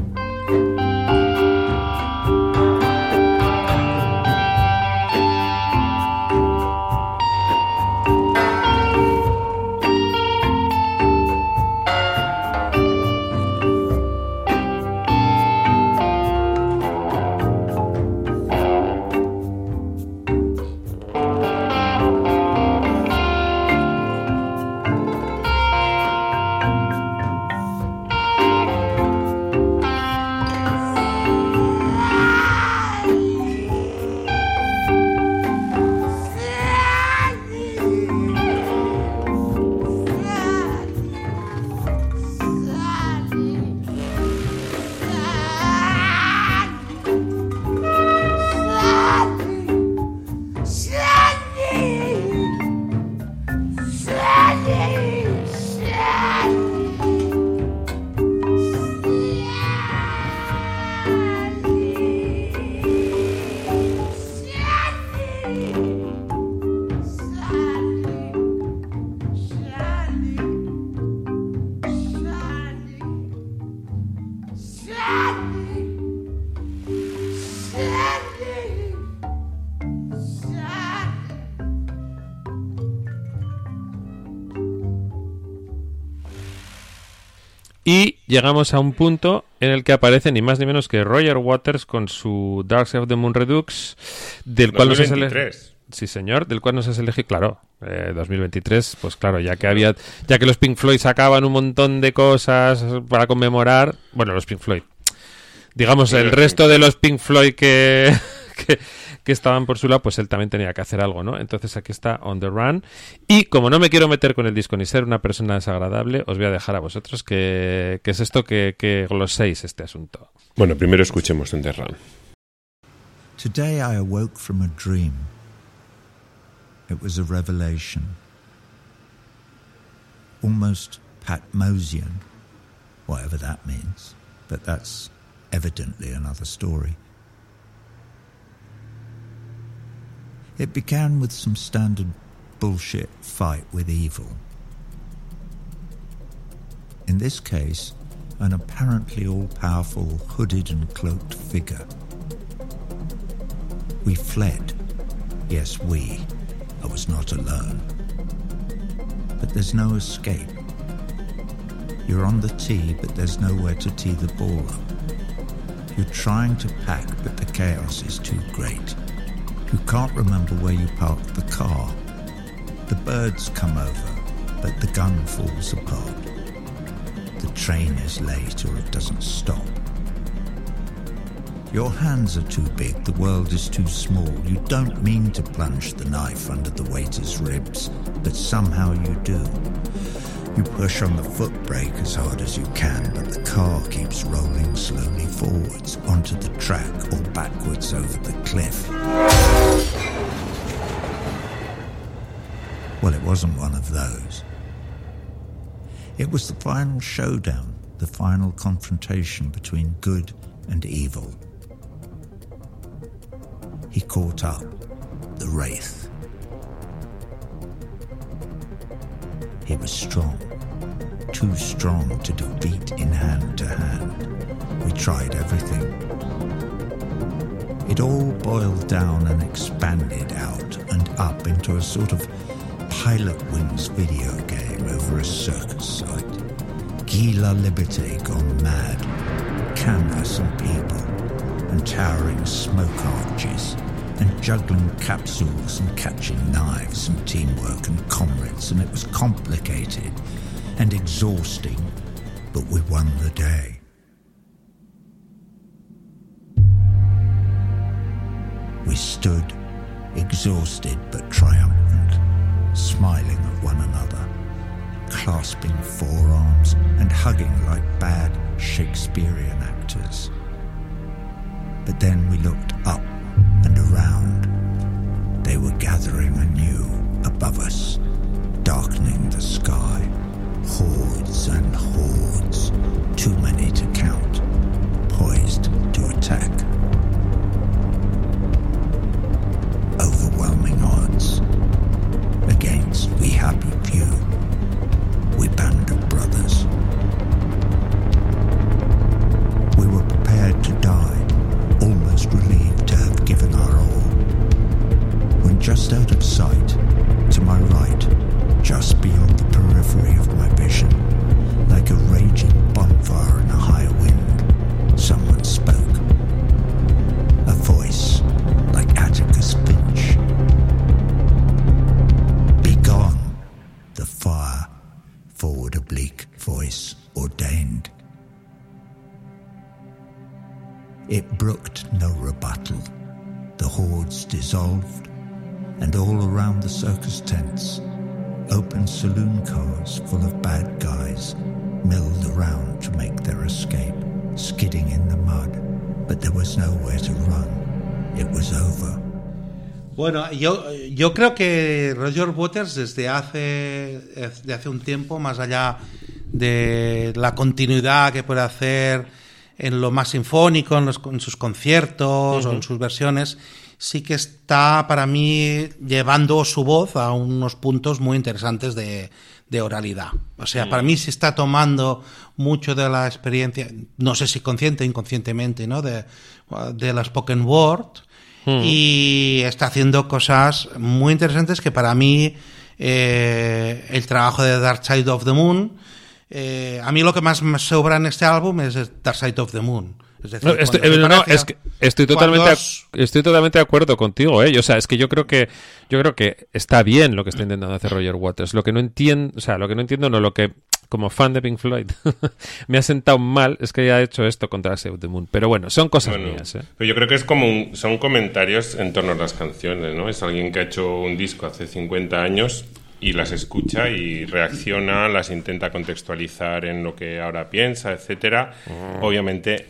Speaker 1: Y llegamos a un punto en el que aparece ni más ni menos que Roger Waters con su Dark Side of the Moon Redux, del cual nos has elegido. Sí, señor, del cual nos has elegido, claro, eh, dos mil veintitrés, pues claro, ya que había, ya que los Pink Floyd sacaban un montón de cosas para conmemorar, bueno, los Pink Floyd, digamos, sí, el resto Pink. de los Pink Floyd que, que que estaban por su lado, pues él también tenía que hacer algo, ¿no? Entonces aquí está On The Run. Y como no me quiero meter con el disco ni ser una persona desagradable, os voy a dejar a vosotros que, que es esto que, que gloséis este asunto.
Speaker 2: Bueno, primero escuchemos On The Run.
Speaker 11: Today I awoke from a dream. It was a revelation. Almost Patmosian, whatever that means. But that's evidently another story. It began with some standard bullshit fight with evil. In this case, an apparently all-powerful, hooded and cloaked figure. We fled. Yes, we. I was not alone. But there's no escape. You're on the tee, but there's nowhere to tee the ball up. You're trying to pack, but the chaos is too great. You can't remember where you parked the car. The birds come over, but the gun falls apart. The train is late or it doesn't stop. Your hands are too big, the world is too small. You don't mean to plunge the knife under the waiter's ribs, but somehow you do. You push on the foot brake as hard as you can, but the car keeps rolling slowly forwards onto the track or backwards over the cliff. Well, it wasn't one of those. It was the final showdown, the final confrontation between good and evil. He caught up, the Wraith. He was strong, too strong to defeat in hand to hand. We tried everything. It all boiled down and expanded out and up into a sort of Pilot Wings video game over a circus site. Guy La Liberté gone mad. Canvas and people and towering smoke arches. and juggling capsules and catching knives and teamwork and comrades, and it was complicated and exhausting, but we won the day. We stood, exhausted but triumphant, smiling at one another, clasping forearms and hugging like bad Shakespearean actors. But then we looked up and around. They were gathering anew above us, darkening the sky. Hordes and hordes, too many to count, poised to attack. Overwhelming odds against we happy few, we band of brothers. We were prepared to die, almost relieved to have given our all, when just out of sight, to my right, just beyond the periphery of my vision, like a raging bonfire in a high wind, someone spoke. A voice like Atticus Finch. Begone, the fire, forward oblique voice ordained. It brooked no rebuttal. The hordes dissolved, and all around the circus tents, open saloon cars full of bad guys milled around to make their escape, skidding in the mud, but there was nowhere to run. It was over.
Speaker 3: Bueno, yo, yo creo que Roger Waters desde hace, desde hace un tiempo, más allá de la continuidad que puede hacer en lo más sinfónico, en, los, en sus conciertos uh-huh. o en sus versiones, sí que está para mí llevando su voz a unos puntos muy interesantes de, de oralidad. O sea, uh-huh. para mí se está tomando mucho de la experiencia, no sé si consciente o inconscientemente, ¿no? de, de la spoken word uh-huh. y está haciendo cosas muy interesantes que para mí eh, el trabajo de Dark Side of the Moon, Eh, a mí lo que más me sobra en este álbum es Dark Side of the Moon. Es decir,
Speaker 1: no, estoy, eh, no, es que estoy totalmente os... estoy totalmente de acuerdo contigo, ¿eh? O sea, es que yo creo que yo creo que está bien lo que está intentando hacer Roger Waters. Lo que no entiendo, o sea, lo que no entiendo no lo que como fan de Pink Floyd me ha sentado mal es que haya hecho esto con Dark Side of the Moon. Pero bueno, son cosas bueno, mías, ¿eh?
Speaker 2: Pero yo creo que es como un, son comentarios en torno a las canciones, ¿no? Es alguien que ha hecho un disco hace cincuenta años y las escucha y reacciona, las intenta contextualizar en lo que ahora piensa, etcétera. Oh. Obviamente,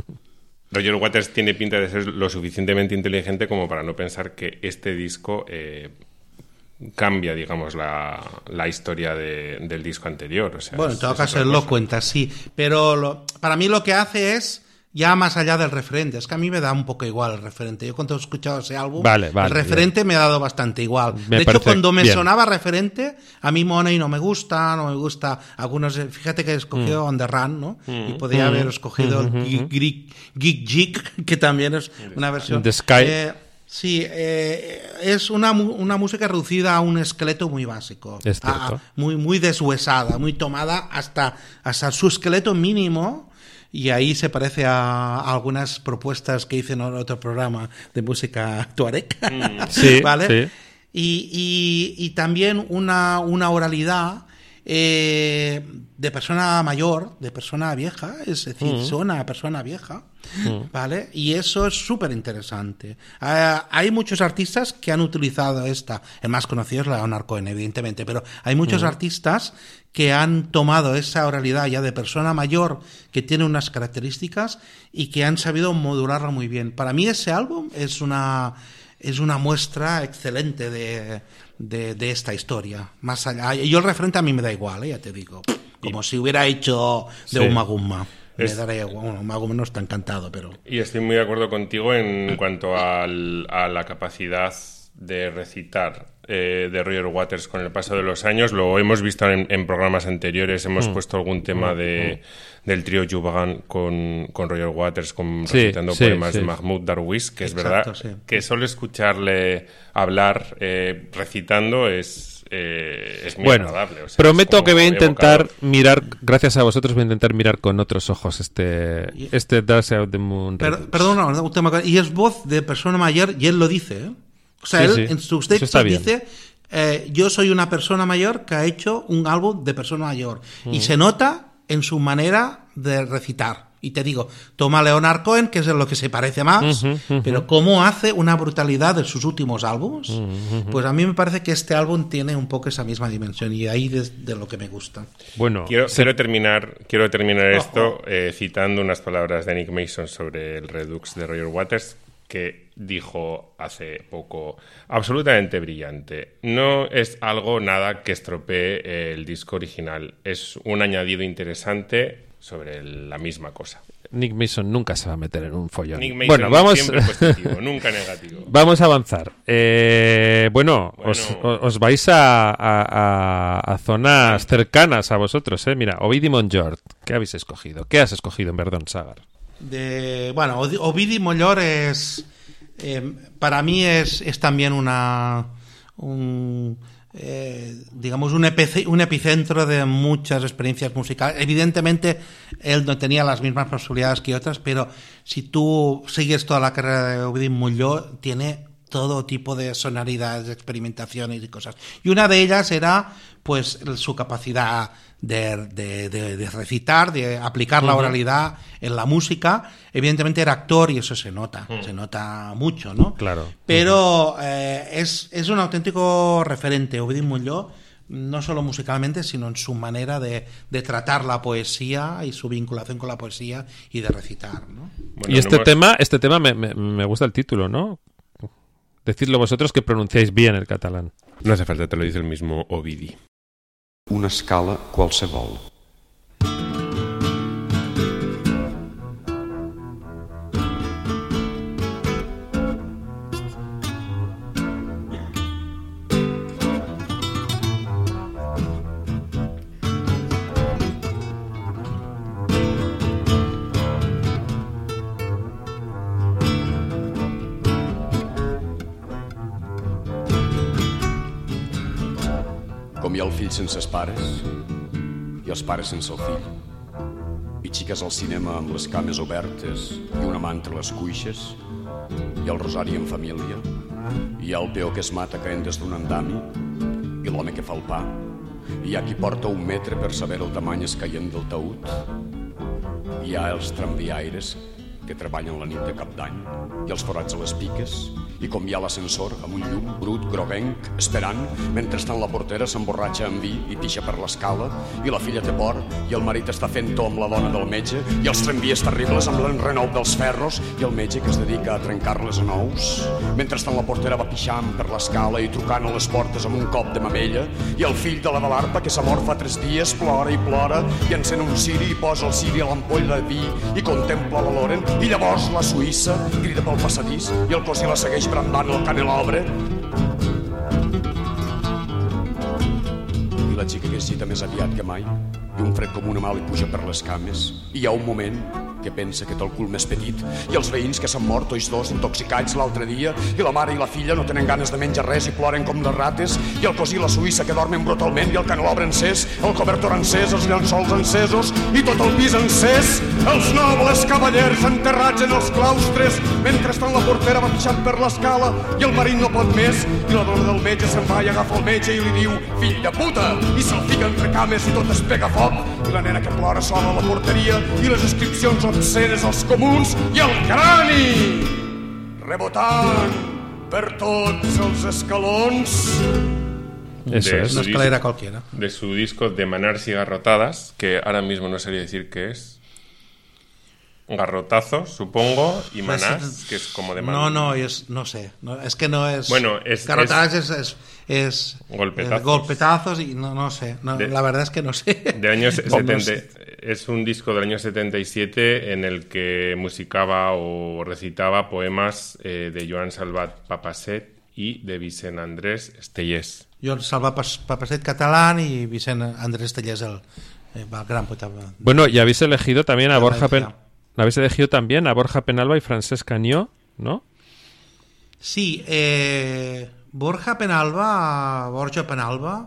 Speaker 2: Roger Waters tiene pinta de ser lo suficientemente inteligente como para no pensar que este disco eh, cambia, digamos, la, la historia de, del disco anterior. O sea,
Speaker 3: bueno, en todo caso él lo cuenta, sí. Pero lo, para mí lo que hace es ya más allá del referente. Es que a mí me da un poco igual el referente. Yo cuando he escuchado ese álbum,
Speaker 1: vale, vale,
Speaker 3: el referente
Speaker 1: bien.
Speaker 3: me ha dado bastante igual.
Speaker 1: Me
Speaker 3: de hecho, cuando me
Speaker 1: bien.
Speaker 3: sonaba referente, a mí Money no me gusta, no me gusta algunos. Fíjate que escogió mm. On The Run, ¿no? Mm. Y podía mm. haber escogido mm. el Geek, Geek Geek, que también es una versión.
Speaker 1: The Sky.
Speaker 3: Eh, sí, eh, es una, una música reducida a un esqueleto muy básico.
Speaker 1: Es cierto.
Speaker 3: A, muy, muy deshuesada, muy tomada hasta, hasta su esqueleto mínimo. Y ahí se parece a, a algunas propuestas que hice en otro programa de música tuareg, mm.
Speaker 1: sí,
Speaker 3: ¿vale?
Speaker 1: Sí.
Speaker 3: Y, y, y también una, una oralidad eh, de persona mayor, de persona vieja, es decir, mm. suena a persona vieja, mm. ¿vale? Y eso es súper interesante. Uh, hay muchos artistas que han utilizado esta, el más conocido es Leonard Cohen, evidentemente, pero hay muchos mm. artistas que han tomado esa oralidad ya de persona mayor que tiene unas características y que han sabido modularla muy bien. Para mí ese álbum es una es una muestra excelente de, de, de esta historia. Más allá, yo el referente a mí me da igual, ¿eh? Ya te digo, como y, si hubiera hecho de sí. Uma Gumma. Me es, daré, bueno, Uma Gumma no está encantado, pero...
Speaker 2: Y estoy muy de acuerdo contigo en cuanto al, a la capacidad de recitar eh, de Roger Waters con el paso de los años. Lo hemos visto en, en programas anteriores, hemos mm. puesto algún tema de, del trío Jubagan con, con Roger Waters, con,
Speaker 1: sí,
Speaker 2: recitando
Speaker 1: sí,
Speaker 2: poemas
Speaker 1: sí.
Speaker 2: de Mahmoud Darwish, que
Speaker 3: Exacto,
Speaker 2: es verdad
Speaker 3: sí.
Speaker 2: que solo escucharle hablar eh, recitando es eh, es muy
Speaker 1: bueno,
Speaker 2: agradable. O sea,
Speaker 1: prometo que voy a intentar
Speaker 2: evocador.
Speaker 1: mirar, gracias a vosotros, voy a intentar mirar con otros ojos este, este Dark Side of the Moon.
Speaker 3: Per, perdona, un tema, y es voz de persona mayor y él lo dice, ¿eh? O sea,
Speaker 1: Sí,
Speaker 3: él
Speaker 1: sí.
Speaker 3: en sus
Speaker 1: Eso está
Speaker 3: textos
Speaker 1: bien.
Speaker 3: dice, eh, yo soy una persona mayor que ha hecho un álbum de persona mayor.
Speaker 1: Mm.
Speaker 3: Y se nota en su manera de recitar. Y te digo, toma Leonard Cohen, que es en lo que se parece más,
Speaker 1: Ujú, ujú.
Speaker 3: pero cómo hace una brutalidad de sus últimos álbumes,
Speaker 1: Ujú.
Speaker 3: pues a mí me parece que este álbum tiene un poco esa misma dimensión y ahí de, de lo que me gusta.
Speaker 1: Bueno,
Speaker 2: Quiero,
Speaker 1: se-
Speaker 2: quiero terminar, quiero terminar
Speaker 3: Ojo.
Speaker 2: esto eh, citando unas palabras de Nick Mason sobre el Redux de Roger Waters, que dijo hace poco, absolutamente brillante. No es algo nada que estropee el disco original, es un añadido interesante sobre el- la misma cosa.
Speaker 1: Nick Mason nunca se va a meter en un follón.
Speaker 2: Nick Mason
Speaker 1: bueno, vamos,
Speaker 2: siempre positivo, nunca negativo.
Speaker 1: vamos a avanzar. Eh, bueno,
Speaker 2: Bueno.
Speaker 1: Os, os vais a, a- a- a zonas cercanas a vosotros, ¿eh? Mira, Ovidi Montllor, ¿qué habéis escogido? ¿Qué has escogido en Verdón, Sagar?
Speaker 3: De, bueno, Odi- Ovidi Montllor es, eh, para mí es, es también una, un, eh, digamos, un, epice- un epicentro de muchas experiencias musicales. Evidentemente, él no tenía las mismas posibilidades que otras, pero si tú sigues toda la carrera de Ovidi Montllor, tiene todo tipo de sonoridades, de experimentaciones y cosas. Y una de ellas era, pues, su capacidad de, de, de, de recitar, de aplicar la
Speaker 1: Ujú.
Speaker 3: oralidad en la música. Evidentemente era actor y eso se nota,
Speaker 1: Mm.
Speaker 3: se nota mucho, ¿no?
Speaker 1: Claro.
Speaker 3: Pero eh, es, es un auténtico referente, Ovidi Montllor, no solo musicalmente, sino en su manera de, de tratar la poesía y su vinculación con la poesía y de recitar, ¿no?
Speaker 2: Bueno,
Speaker 1: y este
Speaker 2: no hemos-
Speaker 1: tema, este tema me, me- me gusta el título, ¿no? Decidlo vosotros que pronunciáis bien el catalán.
Speaker 2: No hace falta, te lo dice el mismo Ovidi.
Speaker 12: Una escala qualsevol. Com hi ha el fill sense els pares i els pares sense el fill. I xiques al cinema amb les cames obertes i una mà entre les cuixes. I el rosari en família. I hi ha el peó que es mata caent des d'un andami. I l'home que fa el pa. I hi ha qui porta un metre per saber el tamany escaient del taüt. I hi ha els tramviaires que treballen la nit de cap d'any i els forats a les piques i com hi ha l'ascensor amb un llum brut, groguenc, esperant, mentrestant la portera s'emborratxa amb vi i pixa per l'escala i la filla té por i el marit està fent to amb la dona del metge i els tramvies terribles amb l'enrenou dels ferros i el metge que es dedica a trencar-les a nous. Mentrestant la portera va pixant per l'escala i trucant a les portes amb un cop de mamella i el fill de la de l'arpa que s'ha mort fa tres dies plora i plora i encén un ciri i posa el ciri a l'ampolla de vi i contempla la Loren i llavors la Suïssa crida pel passadís i el cosí la segueix brandant el canelobre. I la xica que es gita més aviat que mai i un fred com una mà li puja per les cames i hi ha un moment que pensa que té el cul més petit i els veïns que s'han mort tots dos intoxicats l'altre dia i la mare i la filla no tenen ganes de menjar res i ploren com les rates i el cosí i la Suïssa que dormen brutalment i el canelobre encès, el cobertor encès, els llençols encesos i tot el pis encès, els nobles cavallers enterrats en els claustres mentrestant la portera va pixant per l'escala i el marit no pot més i la dona del metge se'n va i agafa el metge i li diu fill de puta i se'l fica entre cames i tot es pega foc i la nena que plora sola a la porteria i les inscripcions obscenes als comuns i el crani rebotant per tots els escalons.
Speaker 1: Eso
Speaker 2: de
Speaker 1: es.
Speaker 2: su
Speaker 3: Una escalera
Speaker 2: disco-
Speaker 3: cualquiera.
Speaker 2: De su disco de Manars y Garrotadas, que ahora mismo no sabría decir qué es. Garrotazos, supongo, y
Speaker 3: Pues,
Speaker 2: Manás, que es como de man-
Speaker 3: No, no, es, no sé. No, es que no es.
Speaker 2: Bueno, es-
Speaker 3: Garrotadas es. es, es
Speaker 2: Golpetazos.
Speaker 3: es golpetazos y no, no sé. No,
Speaker 2: De-
Speaker 3: la verdad es que no sé.
Speaker 2: De años
Speaker 3: No, no
Speaker 2: setenta,
Speaker 3: sé.
Speaker 2: es un disco del año setenta y siete en el que musicaba o recitaba poemas eh, de Joan Salvat Papaset y de Vicent Andrés Estellés.
Speaker 3: Jo Salva Pas- Papaset catalán y Vicent Andrés Tellés, el, el gran poeta.
Speaker 1: Bueno, y habéis elegido también a
Speaker 3: De
Speaker 1: Borja Pen...
Speaker 3: Valencia.
Speaker 1: habéis elegido también a Borja Penalba y Francesc Cañó, ¿no?
Speaker 3: Sí, eh, Borja Penalba, Borja Penalba,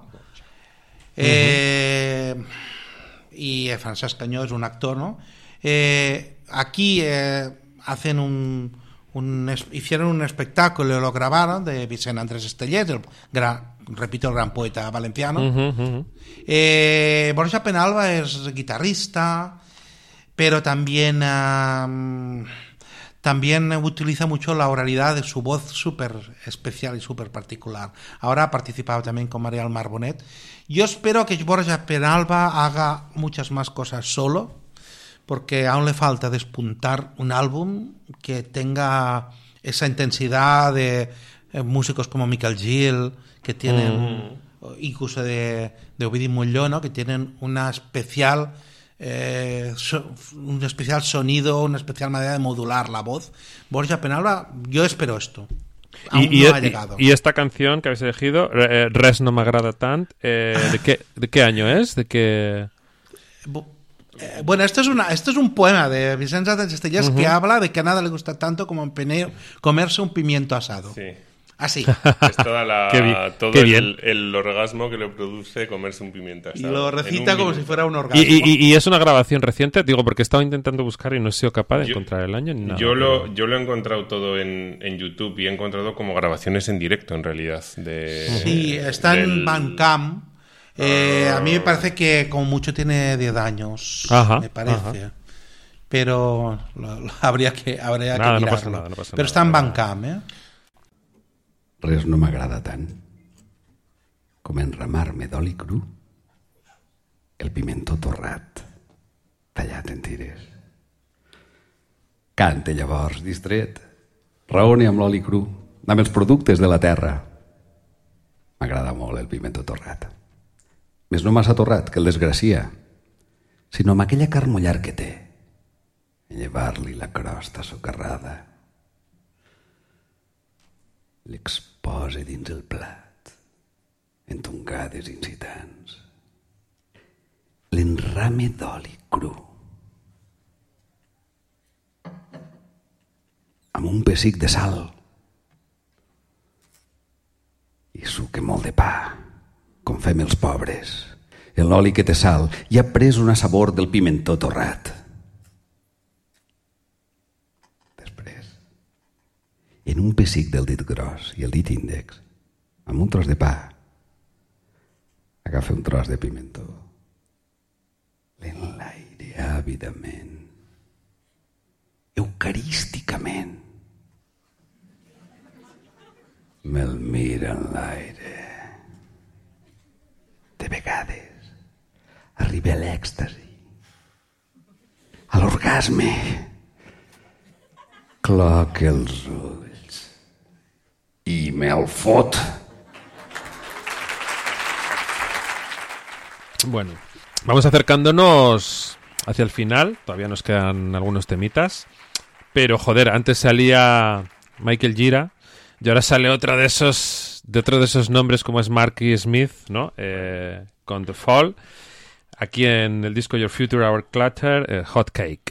Speaker 3: eh, uh-huh. y Francesc Canyó es un actor, ¿no? Eh, aquí eh, hacen un, un, hicieron un espectáculo, lo grabaron, de Vicent Andrés Estellés, el gran, repito, el gran poeta valenciano. Uh-huh, uh-huh. Eh, Borja Penalba es guitarrista, pero también... Um, También utiliza mucho la oralidad de su voz súper especial y súper particular. Ahora ha participado también con María Almar Bonet. Yo espero que Borja Penalba haga muchas más cosas solo, porque aún le falta despuntar un álbum que tenga esa intensidad de eh, músicos como Miquel Gil, que tienen, mm. incluso de, de Ovidi Molló, ¿no? Que tienen una especial... Eh, so, un especial sonido, una especial manera de modular la voz. Borja Penalba, yo espero esto. Aún
Speaker 1: y,
Speaker 3: no
Speaker 1: y,
Speaker 3: ha llegado.
Speaker 1: Y esta canción que habéis elegido, eh, Res no m'agrada tant, eh, ¿de, qué, ¿de qué año es? ¿De qué...?
Speaker 3: Eh, bueno, esto es, una, esto es un poema de Vicent Andrés Estellés, uh-huh. que habla de que a nada le gusta tanto como empeñar, comerse un pimiento asado.
Speaker 2: Sí.
Speaker 3: Así.
Speaker 2: Es toda la,
Speaker 1: qué bien,
Speaker 2: todo
Speaker 1: qué
Speaker 2: el,
Speaker 1: bien.
Speaker 2: el orgasmo que le produce comerse un pimiento asado.
Speaker 3: Y lo recita como
Speaker 2: minuto.
Speaker 3: si fuera un orgasmo.
Speaker 1: ¿Y, y, ¿Y es una grabación reciente? Digo, porque he estado intentando buscar y no he sido capaz de
Speaker 2: yo,
Speaker 1: encontrar el año ni nada.
Speaker 2: Yo lo, yo lo he encontrado todo en, en YouTube y he encontrado como grabaciones en directo, en realidad. De,
Speaker 3: sí, está
Speaker 2: del...
Speaker 3: en Bandcamp. Eh, a mí me parece que como mucho tiene diez años,
Speaker 1: ajá,
Speaker 3: me parece.
Speaker 1: Ajá.
Speaker 3: Pero lo, lo, habría que, habría
Speaker 1: nada,
Speaker 3: que mirarlo.
Speaker 1: No pasa nada, no pasa
Speaker 3: Pero
Speaker 1: nada,
Speaker 3: está en
Speaker 1: nada.
Speaker 3: Bandcamp, eh?
Speaker 12: Res no m'agrada tant com enramar-me d'oli cru el pimentó torrat tallat en tires. Cante llavors, distret, raone amb l'oli cru, amb els productes de la terra. M'agrada molt el pimentó torrat. Més no massa torrat, que el desgracia, sinó amb aquella carn mullar que té, en llevar-li la crosta socarrada. L'expose dins el plat, en tongades incitants. L'enrame d'oli cru, amb un pessic de sal, i suque molt de pa, com fem els pobres. En l'oli que té sal hi ha pres una sabor del pimentó torrat. En un pessic del dit gros i el dit índex, amb un tros de pa, agafa un tros de pimentó, l'enlaire àvidament, eucarísticament, me'l mira en l'aire. De vegades arriba a l'èxtasi, a l'orgasme, cloca els ulls y me'l fot.
Speaker 1: Bueno, vamos acercándonos hacia el final. Todavía nos quedan algunos temitas. Pero, joder, antes salía Michael Gira y ahora sale otro de esos de otro de esos nombres como es Marky Smith, ¿no? Eh, con The Fall. Aquí en el disco Your Future Our Clutter, eh, Hot Cake.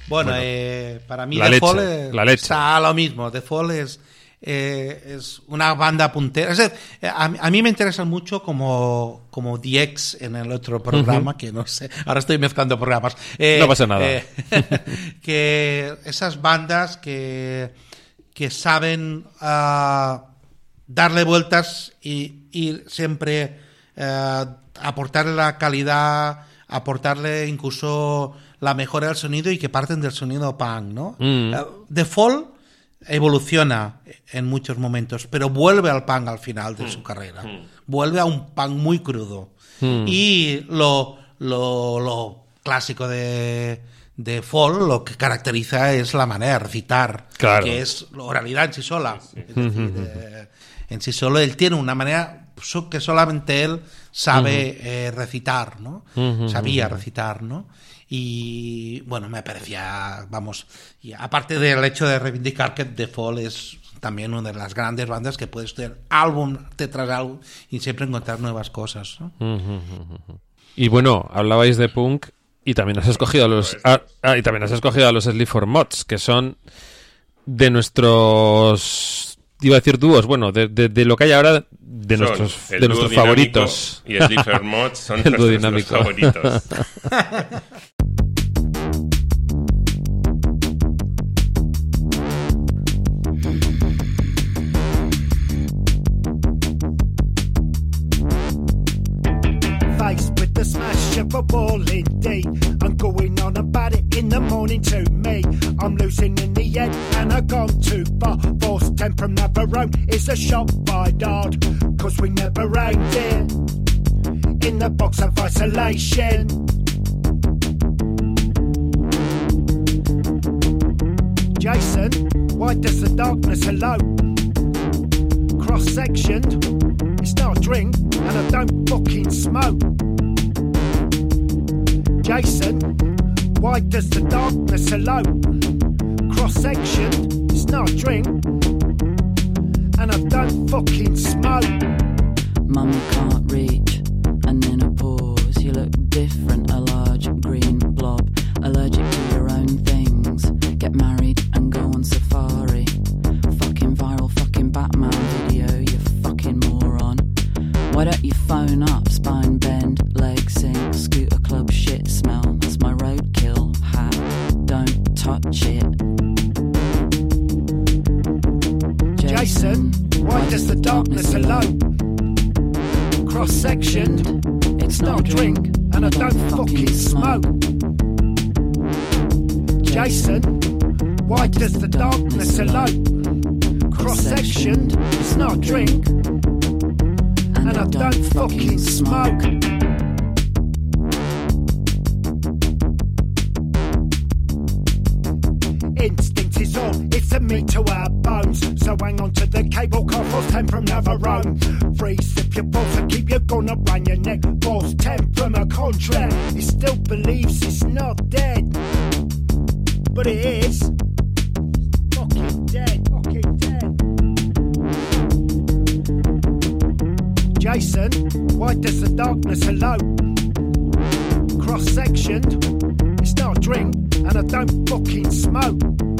Speaker 3: Bueno,
Speaker 1: Bueno,
Speaker 3: eh, para mí
Speaker 1: la
Speaker 3: The
Speaker 1: leche,
Speaker 3: Fall es,
Speaker 1: la leche.
Speaker 3: está lo mismo. The Fall es, eh, es una banda puntera. Es decir, a, a mí me interesan mucho como, como The X en el otro programa,
Speaker 1: Ujú.
Speaker 3: que no sé, ahora estoy mezclando programas. Eh,
Speaker 1: No pasa nada.
Speaker 3: eh, que esas bandas que, que saben ah, darle vueltas y, y siempre eh, aportarle la calidad, aportarle incluso la mejora del sonido y que parten del sonido punk, ¿no?
Speaker 1: Mm.
Speaker 3: Eh, The Fall evoluciona en muchos momentos, pero vuelve al punk al final de su carrera. Vuelve a un punk muy crudo.
Speaker 1: Mm.
Speaker 3: Y lo, lo, lo clásico de, de Fall, lo que caracteriza es la manera de recitar,
Speaker 1: Claro.
Speaker 3: que es la oralidad en sí sola. Es decir,
Speaker 1: Ujú.
Speaker 3: eh, en sí solo él tiene una manera so- que solamente él sabe
Speaker 1: Ujú.
Speaker 3: eh, recitar, ¿no?
Speaker 1: Ujú,
Speaker 3: Sabía
Speaker 1: ujú.
Speaker 3: recitar, ¿no? Y bueno, me parecía, vamos, y aparte del hecho de reivindicar que The Fall es también una de las grandes bandas que puedes tener álbum tras álbum y siempre encontrar nuevas cosas, ¿no?
Speaker 1: Ujú, ujú, ujú. Y bueno, hablabais de punk y también has escogido a los ah, ah, y también has escogido a los Sleep for Mods, que son de nuestros, iba a decir dúos, bueno, de, de, de lo que hay ahora, de
Speaker 2: Son
Speaker 1: nuestros
Speaker 2: el
Speaker 1: de
Speaker 2: dúo
Speaker 1: nuestros
Speaker 2: dinámico
Speaker 1: favoritos.
Speaker 2: y Sleep for Mods son
Speaker 1: El dúo
Speaker 2: nuestros-
Speaker 1: dinámico.
Speaker 2: los favoritos.
Speaker 13: Faced with the smash of a wall indeed, I'm going on about it in the morning to me. I'm losing in the end and I've gone too far. Force ten from Navarone is a shot by dart, cause we never aimed it in the box of isolation. Jason, why does the darkness elope? Cross-sectioned, it's not a drink and I don't fucking smoke. Jason, why does the darkness elope? Cross-sectioned, it's not a drink and I don't fucking smoke.
Speaker 14: Mummy can't reach, and then a pause. You look different, a large green blob. Allergic to your own things. Get married and go on safari. Fucking viral, fucking Batman video, you fucking moron. Why don't you phone up, spine bend, leg sink, scooter club shit smell? That's my roadkill hat. Don't touch it.
Speaker 13: Jason, why does the darkness elope? Cross-sectioned, it's not a drink and I don't fucking smoke. Jason, why does the darkness elope? Cross-sectioned, it's not a drink and I don't fucking smoke. Instinct is all, it's a meat to our bones. So hang on to the cable car, force ten from Navarone. Freeze if your balls and keep your gun around your neck. Force ten from a contract, he still believes it's not dead. But it is. Fucking dead, fucking dead. Jason, why does the darkness elope? Cross-sectioned, it's not a drink and I don't fucking smoke.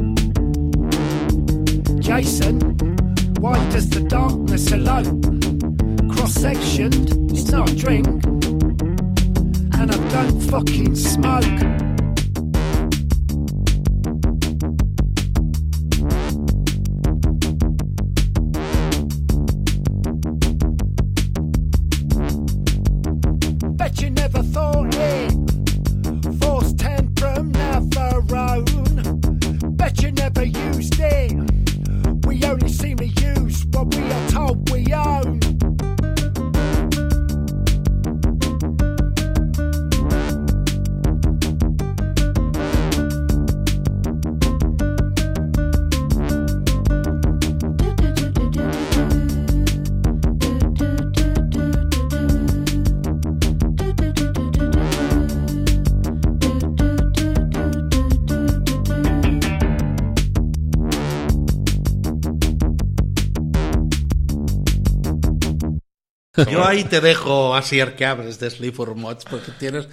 Speaker 13: Jason, why does the darkness elope? Cross-sectioned, it's not a drink and I don't fucking smoke. Bet you never thought it. Force ten from Navarone. Bet you never used it. We only seem to use what we are told we own.
Speaker 3: Yo ahí te dejo así que hables de Sleep for Mods porque tienes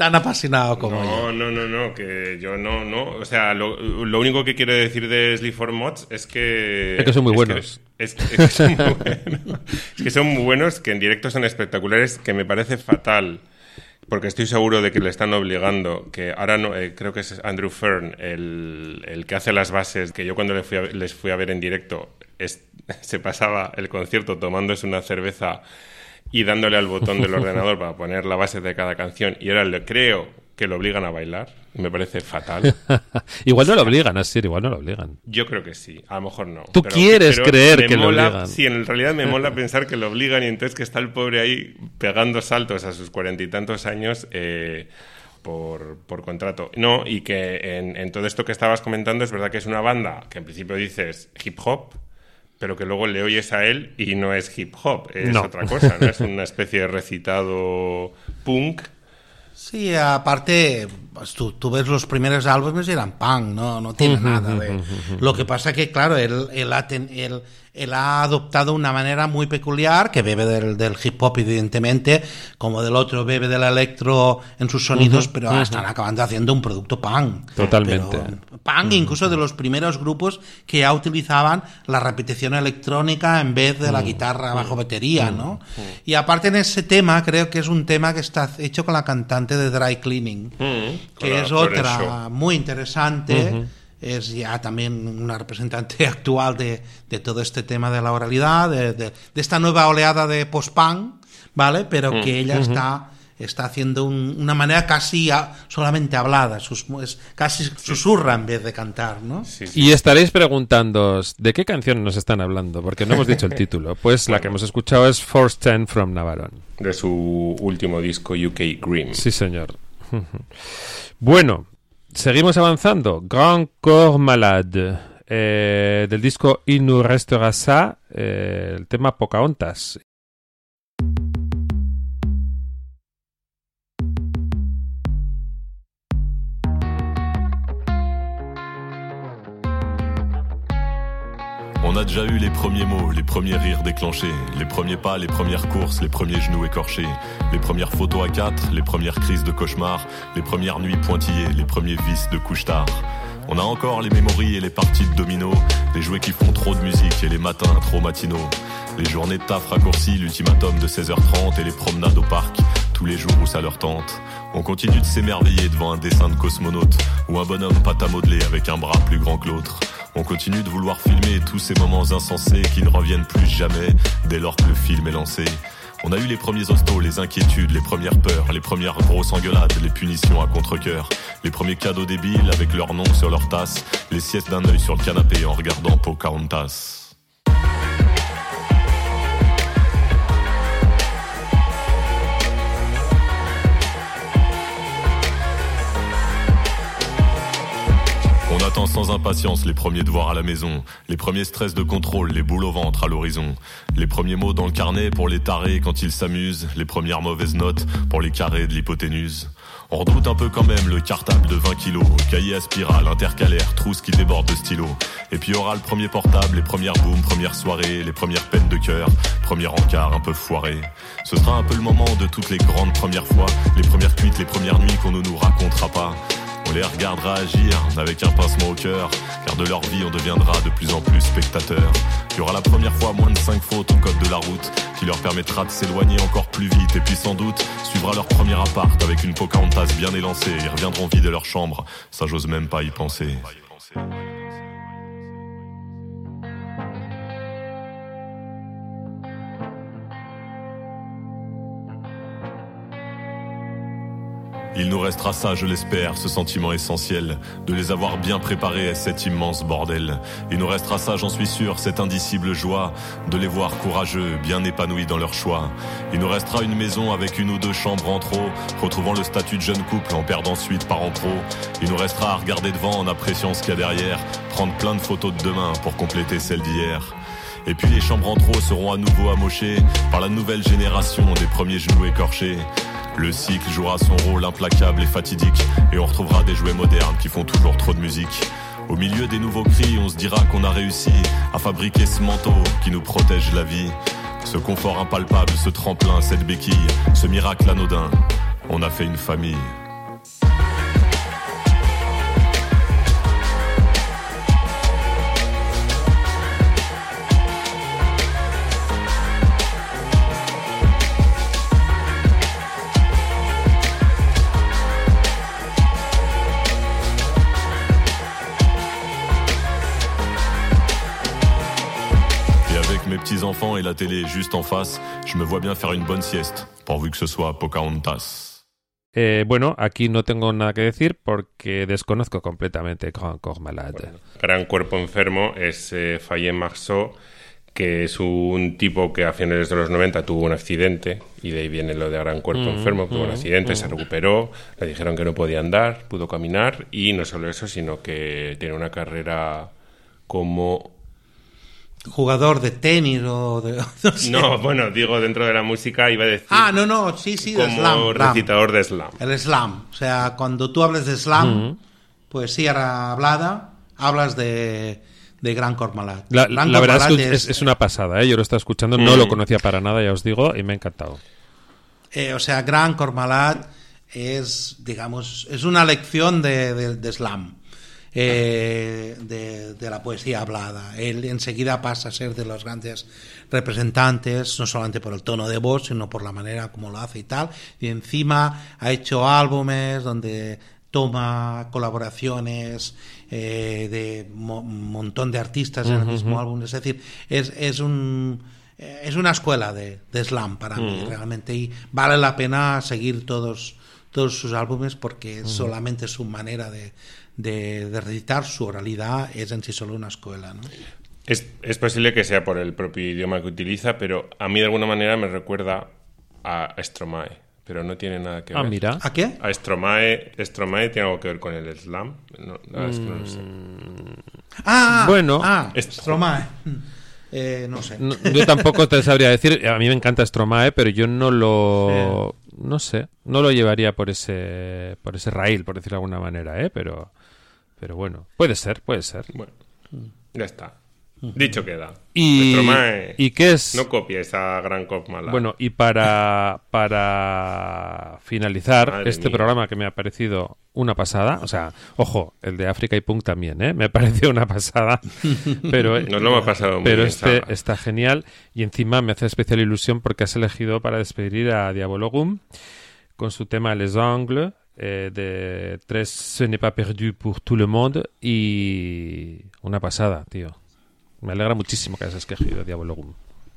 Speaker 3: tan apasionado como
Speaker 2: no,
Speaker 3: yo.
Speaker 2: No, no, no, que yo no, no. O sea, lo, lo único que quiero decir de Sleep for Mods es que...
Speaker 1: Es que son muy
Speaker 2: es
Speaker 1: buenos.
Speaker 2: Que, es, es que son muy buenos. Es que son muy buenos, que en directo son espectaculares, que me parece fatal, porque estoy seguro de que le están obligando, que ahora no, eh, creo que es Andrew Fern, el, el que hace las bases, que yo cuando les fui a, les fui a ver en directo, es, se pasaba el concierto tomándose una cerveza y dándole al botón del ordenador para poner la base de cada canción, y ahora le creo que lo obligan a bailar, y me parece fatal.
Speaker 1: Igual no lo obligan, así, igual no lo obligan.
Speaker 2: Yo creo que sí, a lo mejor no.
Speaker 1: Tú
Speaker 2: pero,
Speaker 1: quieres
Speaker 2: pero
Speaker 1: creer que
Speaker 2: mola,
Speaker 1: lo obligan.
Speaker 2: Sí, en realidad me mola pensar que lo obligan, y entonces que está el pobre ahí pegando saltos a sus cuarenta y tantos años eh, por, por contrato. No, y que en, en todo esto que estabas comentando es verdad que es una banda que en principio dices hip hop, pero que luego le oyes a él y no es hip hop, es
Speaker 1: no.
Speaker 2: otra cosa, ¿no? Es una especie de recitado punk.
Speaker 3: Sí, aparte, pues, tú, tú ves los primeros álbumes y eran punk, no, no tiene nada de... Lo que pasa que, claro, él, él, ha, ten, él, él ha adoptado una manera muy peculiar, que bebe del, del hip hop, evidentemente, como del otro bebe del electro en sus sonidos, uh-huh, pero uh-huh. están acabando haciendo un producto punk.
Speaker 1: Totalmente.
Speaker 3: Pero, punk, incluso de los primeros grupos que ya utilizaban la repetición electrónica en vez de la guitarra bajo batería, ¿no? Y aparte en ese tema, creo que es un tema que está hecho con la cantante de Dry Cleaning, mm, que es otra muy interesante. Uh-huh. Es ya también una representante actual de, de todo este tema de la oralidad, de, de, de esta nueva oleada de post-punk, ¿vale? Pero mm, que ella uh-huh. está... está haciendo un, una manera casi a, solamente hablada, sus, es, casi sí. susurra en vez de cantar, ¿no?
Speaker 1: Sí, sí. Y estaréis preguntándoos, ¿de qué canción nos están hablando? Porque no hemos dicho el título. Pues bueno, la que hemos escuchado es Force ten from Navarone.
Speaker 2: De su último disco, U K Grim.
Speaker 1: Sí, señor. Bueno, seguimos avanzando. Grand Corps Malade, eh, del disco Il nous restera ça, eh, el tema Pocahontas.
Speaker 15: On a déjà eu les premiers mots, les premiers rires déclenchés, les premiers pas, les premières courses, les premiers genoux écorchés, les premières photos à quatre, les premières crises de cauchemar, les premières nuits pointillées, les premiers vices de couche-tard. On a encore les mémories et les parties de domino, les jouets qui font trop de musique et les matins trop matinaux, les journées de taf raccourcies, l'ultimatum de seize heures trente et les promenades au parc, tous les jours où ça leur tente. On continue de s'émerveiller devant un dessin de cosmonaute ou un bonhomme pâte à modeler avec un bras plus grand que l'autre. On continue de vouloir filmer tous ces moments insensés qui ne reviennent plus jamais dès lors que le film est lancé. On a eu les premiers hostos, les inquiétudes, les premières peurs, les premières grosses engueulades, les punitions à contre-cœur, les premiers cadeaux débiles avec leur nom sur leur tasse, les siestes d'un œil sur le canapé en regardant Pocahontas. On attend sans impatience les premiers devoirs à la maison, les premiers stress de contrôle, les boules au ventre à l'horizon, les premiers mots dans le carnet pour les tarés quand ils s'amusent, les premières mauvaises notes pour les carrés de l'hypoténuse. On redoute un peu quand même le cartable de vingt kilos, cahier à spirale, intercalaire, trousse qui déborde de stylo. Et puis aura le premier portable, les premières booms, premières soirées, les premières peines de cœur, premier encart un peu foiré. Ce sera un peu le moment de toutes les grandes premières fois, les premières cuites, les premières nuits qu'on ne nous racontera pas. On les regardera agir avec un pincement au cœur, car de leur vie on deviendra de plus en plus spectateurs. Il y aura la première fois moins de cinq fautes au code de la route, qui leur permettra de s'éloigner encore plus vite. Et puis sans doute suivra leur premier appart avec une Pocahontas bien élancée. Ils reviendront vider leur chambre, ça j'ose même pas y penser. Il nous restera ça, je l'espère, ce sentiment essentiel, de les avoir bien préparés à cet immense bordel. Il nous restera ça, j'en suis sûr, cette indicible joie, de les voir courageux, bien épanouis dans leur choix. Il nous restera une maison avec une ou deux chambres en trop, retrouvant le statut de jeune couple en perdant suite par en pro. Il nous restera à regarder devant en appréciant ce qu'il y a derrière, prendre plein de photos de demain pour compléter celles d'hier. Et puis les chambres en trop seront à nouveau amochées par la nouvelle génération des premiers genoux écorchés. Le cycle jouera son rôle implacable et fatidique, et on retrouvera des jouets modernes qui font toujours trop de musique. Au milieu des nouveaux cris, on se dira qu'on a réussi à fabriquer ce manteau qui nous protège la vie. Ce confort impalpable, ce tremplin, cette béquille, ce miracle anodin, on a fait une famille. mes petits-enfants et la télé juste en face, je me vois bien faire une bonne sieste, pourvu que ce soit Pocahontas.
Speaker 1: Eh, bueno, aquí no tengo nada que decir porque desconozco completamente Grand Corps Malade.
Speaker 2: Bueno, Gran Cuerpo Enfermo es eh, Fayet Marceau, que es un tipo que a finales de los noventa tuvo un accidente, y de ahí viene lo de Gran Cuerpo
Speaker 1: Mm,
Speaker 2: Enfermo, tuvo un
Speaker 1: mm,
Speaker 2: accidente,
Speaker 1: mm.
Speaker 2: se recuperó, le dijeron que no podía andar, pudo caminar, y no solo eso, sino que tiene una carrera como...
Speaker 3: Jugador de tenis o de... No, sé.
Speaker 2: No, bueno, digo, dentro de la música iba a decir...
Speaker 3: Ah, no, no, sí, sí, de
Speaker 2: como
Speaker 3: slam.
Speaker 2: recitador de slam.
Speaker 3: El slam. O sea, cuando tú hablas de slam,
Speaker 1: Mm.
Speaker 3: poesía hablada, hablas de, de Gran Corps Malade.
Speaker 1: La,
Speaker 3: Gran
Speaker 1: la
Speaker 3: Corps
Speaker 1: verdad es que
Speaker 3: Malade
Speaker 1: es, es una pasada, ¿eh? Yo lo estaba escuchando, no
Speaker 2: Mm.
Speaker 1: lo conocía para nada, ya os digo, y me ha encantado.
Speaker 3: Eh, o sea, Gran Corps Malade es, digamos, es una lección de, de, de slam, eh, de, de la poesía hablada. Él enseguida pasa a ser de los grandes representantes, no solamente por el tono de voz, sino por la manera como lo hace y tal. Y encima ha hecho álbumes donde toma colaboraciones eh, de un mo- montón de artistas en el
Speaker 1: Ujú,
Speaker 3: mismo
Speaker 1: ujú.
Speaker 3: álbum. Es decir, es, es un... Es una escuela de, de slam para mí,
Speaker 2: Mm.
Speaker 3: realmente, y vale la pena seguir todos, todos sus álbumes porque
Speaker 2: Mm.
Speaker 3: solamente su manera de, de, de recitar, su oralidad, es en sí solo una escuela, ¿no?
Speaker 2: Es, es posible que sea por el propio idioma que utiliza, pero a mí de alguna manera me recuerda a Stromae, pero no tiene nada que
Speaker 1: Ah,
Speaker 2: ver.
Speaker 1: mira.
Speaker 3: ¿A qué?
Speaker 2: A Stromae, Stromae tiene algo que ver con el slam. No, la verdad es que no lo sé.
Speaker 3: Ah,
Speaker 1: Bueno.
Speaker 3: ah,
Speaker 2: Est-
Speaker 3: Stromae. Eh, no sé.
Speaker 1: No, yo tampoco te sabría decir, a mí me encanta Stromae, pero yo no lo... No sé, no lo llevaría por ese por ese raíl, por decirlo de alguna manera, ¿eh? Pero, pero bueno, puede ser, puede ser.
Speaker 2: Bueno, ya está. Dicho queda.
Speaker 1: Y-
Speaker 2: Stromae,
Speaker 1: ¿y qué es?
Speaker 2: No copies a Gran Corps Malade.
Speaker 1: Bueno, y para, para finalizar
Speaker 2: Madre
Speaker 1: este
Speaker 2: mía.
Speaker 1: programa que me ha parecido una pasada, o sea, ojo, el de África y Punk también, ¿eh? Me pareció una pasada, pero,
Speaker 2: Nos lo hemos pasado muy
Speaker 1: pero
Speaker 2: bien,
Speaker 1: este
Speaker 2: Sara.
Speaker 1: está genial y encima me hace especial ilusión porque has elegido para despedir a Diabologum con su tema Les Angles, eh, de Tres Ce n'est pas perdu pour tout le monde, y una pasada, tío. Me alegra muchísimo que hayas escogido Diabologum.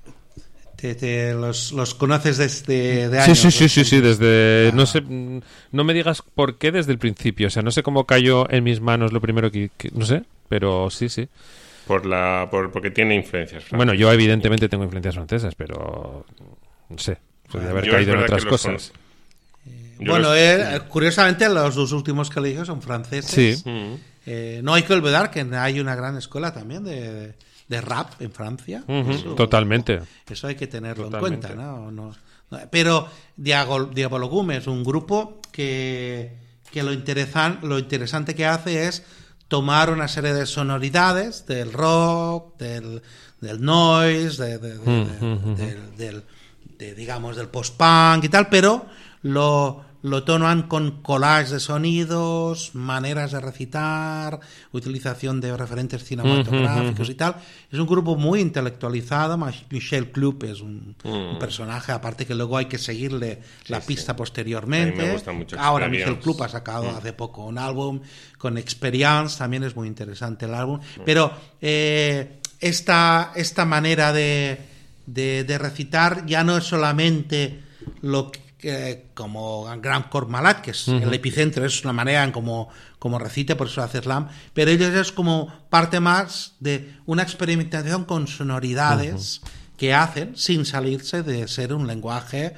Speaker 3: Te, te- los, los conoces desde de
Speaker 1: Sí,
Speaker 3: años.
Speaker 1: sí, sí,
Speaker 3: ¿no?
Speaker 1: sí, sí, desde...
Speaker 3: Ah.
Speaker 1: No sé, mm, no me digas por qué desde el principio, o sea, no sé cómo cayó en mis manos lo primero que... que- no sé, pero sí, sí.
Speaker 2: Por la, por, porque tiene influencias francesas.
Speaker 1: Bueno, yo evidentemente tengo influencias francesas, pero... No sé, podría haber
Speaker 2: Yo es
Speaker 1: caído en
Speaker 2: verdad
Speaker 1: otras
Speaker 2: que los
Speaker 1: cosas.
Speaker 2: Yo
Speaker 3: Bueno,
Speaker 2: los-
Speaker 3: eh, curiosamente los dos últimos que elijo son franceses.
Speaker 1: Sí.
Speaker 2: Mm.
Speaker 3: Eh, no hay que olvidar que hay una gran escuela también de, de rap en Francia.
Speaker 1: Ujú,
Speaker 3: Eso-
Speaker 1: totalmente.
Speaker 3: Eso hay que tenerlo
Speaker 1: Totalmente.
Speaker 3: en cuenta, ¿no? No- no- Pero Diago- Diabologum es un grupo que, que lo, interesan, lo interesante que hace es tomar una serie de sonoridades del rock, del, del noise, de, de- de-
Speaker 1: Mm, mm, mm.
Speaker 3: del, del- de, digamos, del post-punk y tal, pero lo, lo tonan con collage de sonidos, maneras de recitar, utilización de referentes cinematográficos
Speaker 1: Mm, mm,
Speaker 3: y tal. Es un grupo muy intelectualizado. Mach- Michel Club es un,
Speaker 2: Mm.
Speaker 3: un personaje, aparte que luego hay que seguirle la
Speaker 2: sí.
Speaker 3: pista
Speaker 2: A
Speaker 3: posteriormente.
Speaker 2: mí me gusta mucho
Speaker 3: Ahora
Speaker 2: Experience.
Speaker 3: Michel Club ha sacado
Speaker 2: Mm.
Speaker 3: hace poco un álbum con Experience, también es muy interesante el álbum.
Speaker 2: Mm.
Speaker 3: Pero eh, esta, esta manera de, de, de recitar ya no es solamente lo que eh, como Gran Corps Malade, que es
Speaker 1: Ujú.
Speaker 3: el epicentro, es una manera en como, como recite, por eso hace slam, pero ellos es como parte más de una experimentación con sonoridades que hacen sin salirse de ser un lenguaje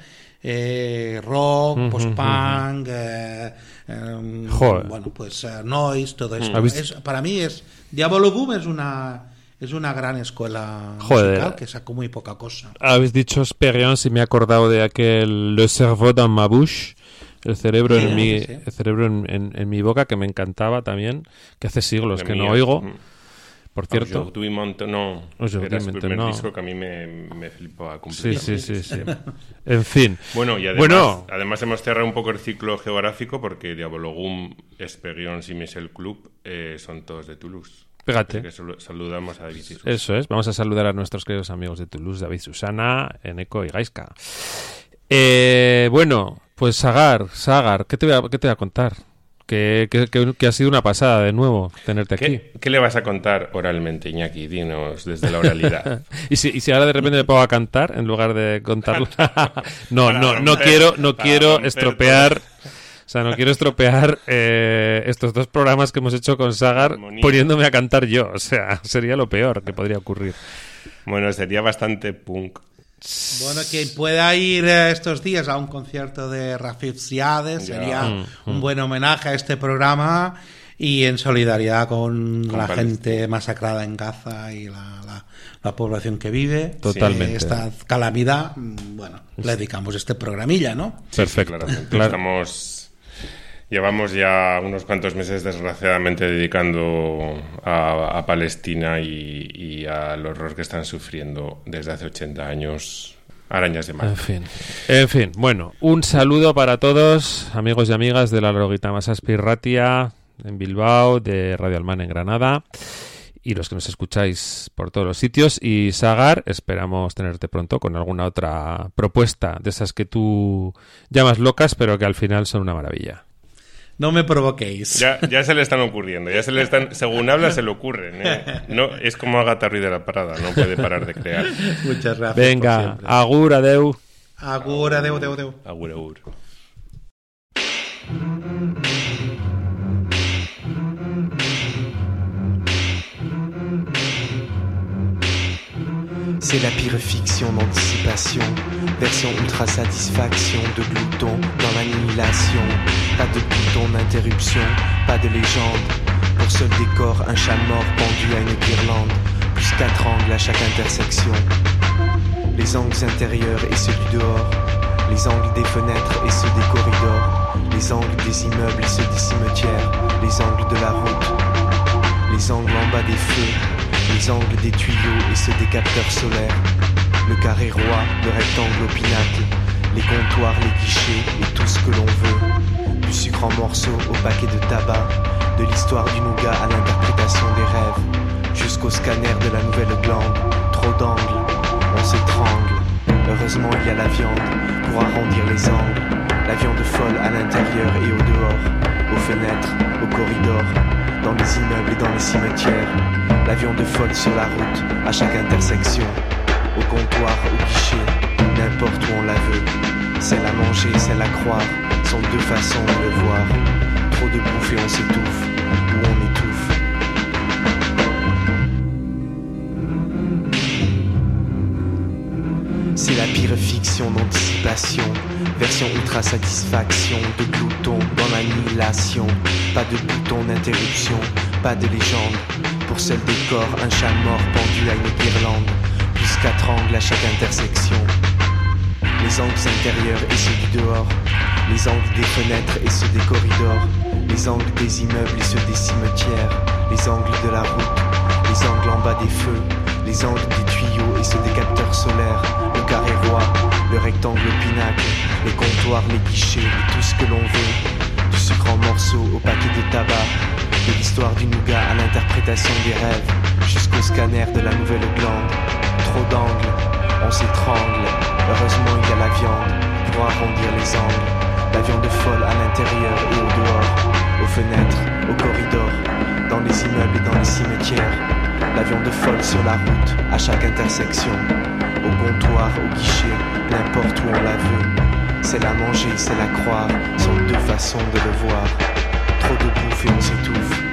Speaker 3: eh, rock,
Speaker 1: Ujú,
Speaker 3: post-punk, eh, em,
Speaker 1: Joder.
Speaker 3: bueno, pues eh, noise, todo eso.
Speaker 1: ¿Habéis-
Speaker 3: Es- para mí es Diabologum es una es una gran escuela
Speaker 1: Joder.
Speaker 3: musical que sacó muy poca cosa.
Speaker 1: Habéis dicho Experience y me he acordado de aquel Le cerveau dans ma bouche, el cerebro
Speaker 3: Sí,
Speaker 1: en mi
Speaker 3: sí, sí.
Speaker 1: el cerebro en, en- en mi boca, que me encantaba también, que hace siglos
Speaker 2: De
Speaker 1: que
Speaker 2: mío.
Speaker 1: no oigo.
Speaker 2: Mm.
Speaker 1: Por cierto.
Speaker 2: Aujourd'hui Maintenant.
Speaker 1: Aujourd'hui
Speaker 2: Era su primer
Speaker 1: Maintenant.
Speaker 2: disco que a mí me, me flipaba
Speaker 1: Sí,
Speaker 2: completamente.
Speaker 1: sí, sí, sí. En fin.
Speaker 2: Bueno, y además,
Speaker 1: Bueno.
Speaker 2: además hemos cerrado un poco el ciclo geográfico porque Diabologum, Experience y Michel Club eh, son todos de Toulouse.
Speaker 1: Fíjate.
Speaker 2: Así que sal- saludamos a David y Susana.
Speaker 1: Eso es. Vamos a saludar a nuestros queridos amigos de Toulouse, David, Susana, Eneco y Gaisca. Eh, bueno, pues Sagar, Sagar, ¿qué te voy a, qué te voy a contar? que, que, que, que ha sido una pasada de nuevo tenerte aquí.
Speaker 2: ¿Qué, ¿Qué le vas a contar oralmente, Iñaki? Dinos desde la oralidad.
Speaker 1: ¿Y, si, y si ahora de repente me pongo a cantar en lugar de contarlo. no, no, no quiero, no quiero estropear... O sea, no quiero estropear eh, estos dos programas que hemos hecho con Sagar poniéndome a cantar yo. O sea, sería lo peor que podría ocurrir.
Speaker 2: Bueno, sería bastante punk.
Speaker 3: Bueno, quien pueda ir estos días a un concierto de Rafik Ziade sería
Speaker 2: mm,
Speaker 3: un
Speaker 2: mm.
Speaker 3: buen homenaje a este programa y en solidaridad con, con la Palestina. Gente masacrada en Gaza y la, la, la población que vive.
Speaker 1: Totalmente.
Speaker 3: Eh, esta calamidad, bueno, le dedicamos este programilla, ¿no?
Speaker 1: Perfecto.
Speaker 2: Sí, claramente.
Speaker 1: Claro.
Speaker 2: Estamos... Llevamos ya unos cuantos meses, desgraciadamente, dedicando a, a Palestina y, y al horror que están sufriendo desde hace ochenta años arañas de mar.
Speaker 1: En fin, en fin. Bueno, un saludo para todos, amigos y amigas de la Lorogita Masaspi Ratia en Bilbao, de Radio Alman en Granada, y los que nos escucháis por todos los sitios. Y Sagar, esperamos tenerte pronto con alguna otra propuesta de esas que tú llamas locas, pero que al final son una maravilla.
Speaker 3: No me provoquéis.
Speaker 2: Ya, ya se le están ocurriendo, ya se le están, según habla se le ocurren, ¿eh? No, es como Agatha Ruiz de la Parada, no puede parar de crear.
Speaker 3: Muchas gracias.
Speaker 1: Venga, agur, adeu.
Speaker 3: Agur, adeu, adeu, adeu.
Speaker 2: Agur, agur.
Speaker 16: C'est la pire fiction d'anticipation, version ultra satisfaction de glouton dans l'annihilation. Pas de bouton d'interruption, pas de légende. Pour seul décor, un chat mort pendu à une guirlande, plus quatre angles à chaque intersection. Les angles intérieurs et ceux du dehors, les angles des fenêtres et ceux des corridors, les angles des immeubles et ceux des cimetières, les angles de la route, les angles en bas des feux, les angles des tuyaux et ceux des capteurs solaires, le carré roi, le rectangle au pinacle, les comptoirs, les guichets et tout ce que l'on veut, du sucre en morceaux au paquet de tabac, de l'histoire du nougat à l'interprétation des rêves, jusqu'au scanner de la nouvelle glande. Trop d'angles, on s'étrangle. Heureusement il y a la viande pour arrondir les angles, la viande folle à l'intérieur et au dehors, aux fenêtres, aux corridors, dans les immeubles et dans les cimetières. La viande folle sur la route, à chaque intersection, au comptoir, au guichet, n'importe où on la veut. C'est la manger, c'est la croire, sont deux façons de le voir. Trop de bouffe et on s'étouffe, ou on étouffe. C'est la pire fiction d'anticipation, version ultra satisfaction de glouton dans l'annihilation. Pas de bouton d'interruption, pas de légende. Pour seul décor, un chat mort pendu à une guirlande, plus quatre angles à chaque intersection. Les angles intérieurs et ceux du dehors, les angles des fenêtres et ceux des corridors, les angles des immeubles et ceux des cimetières, les angles de la route, les angles en bas des feux, les angles des tuyaux et ceux des capteurs solaires, le carré roi, le rectangle au pinacle, les comptoirs, les guichets et tout ce que l'on veut, du sucre en morceaux au paquet de tabac, de l'histoire du nougat à l'interprétation des rêves, jusqu'au scanner de la nouvelle glande. Trop d'angles, on s'étrangle. Heureusement il y a la viande pour arrondir les angles, la viande folle à l'intérieur et au dehors, aux fenêtres, aux corridors, dans les immeubles et dans les cimetières. La viande folle sur la route, à chaque intersection, au comptoir, au guichet, n'importe où on la veut. C'est la manger, c'est la croire, sont deux façons de le voir. Trop de bouffe et on s'étouffe,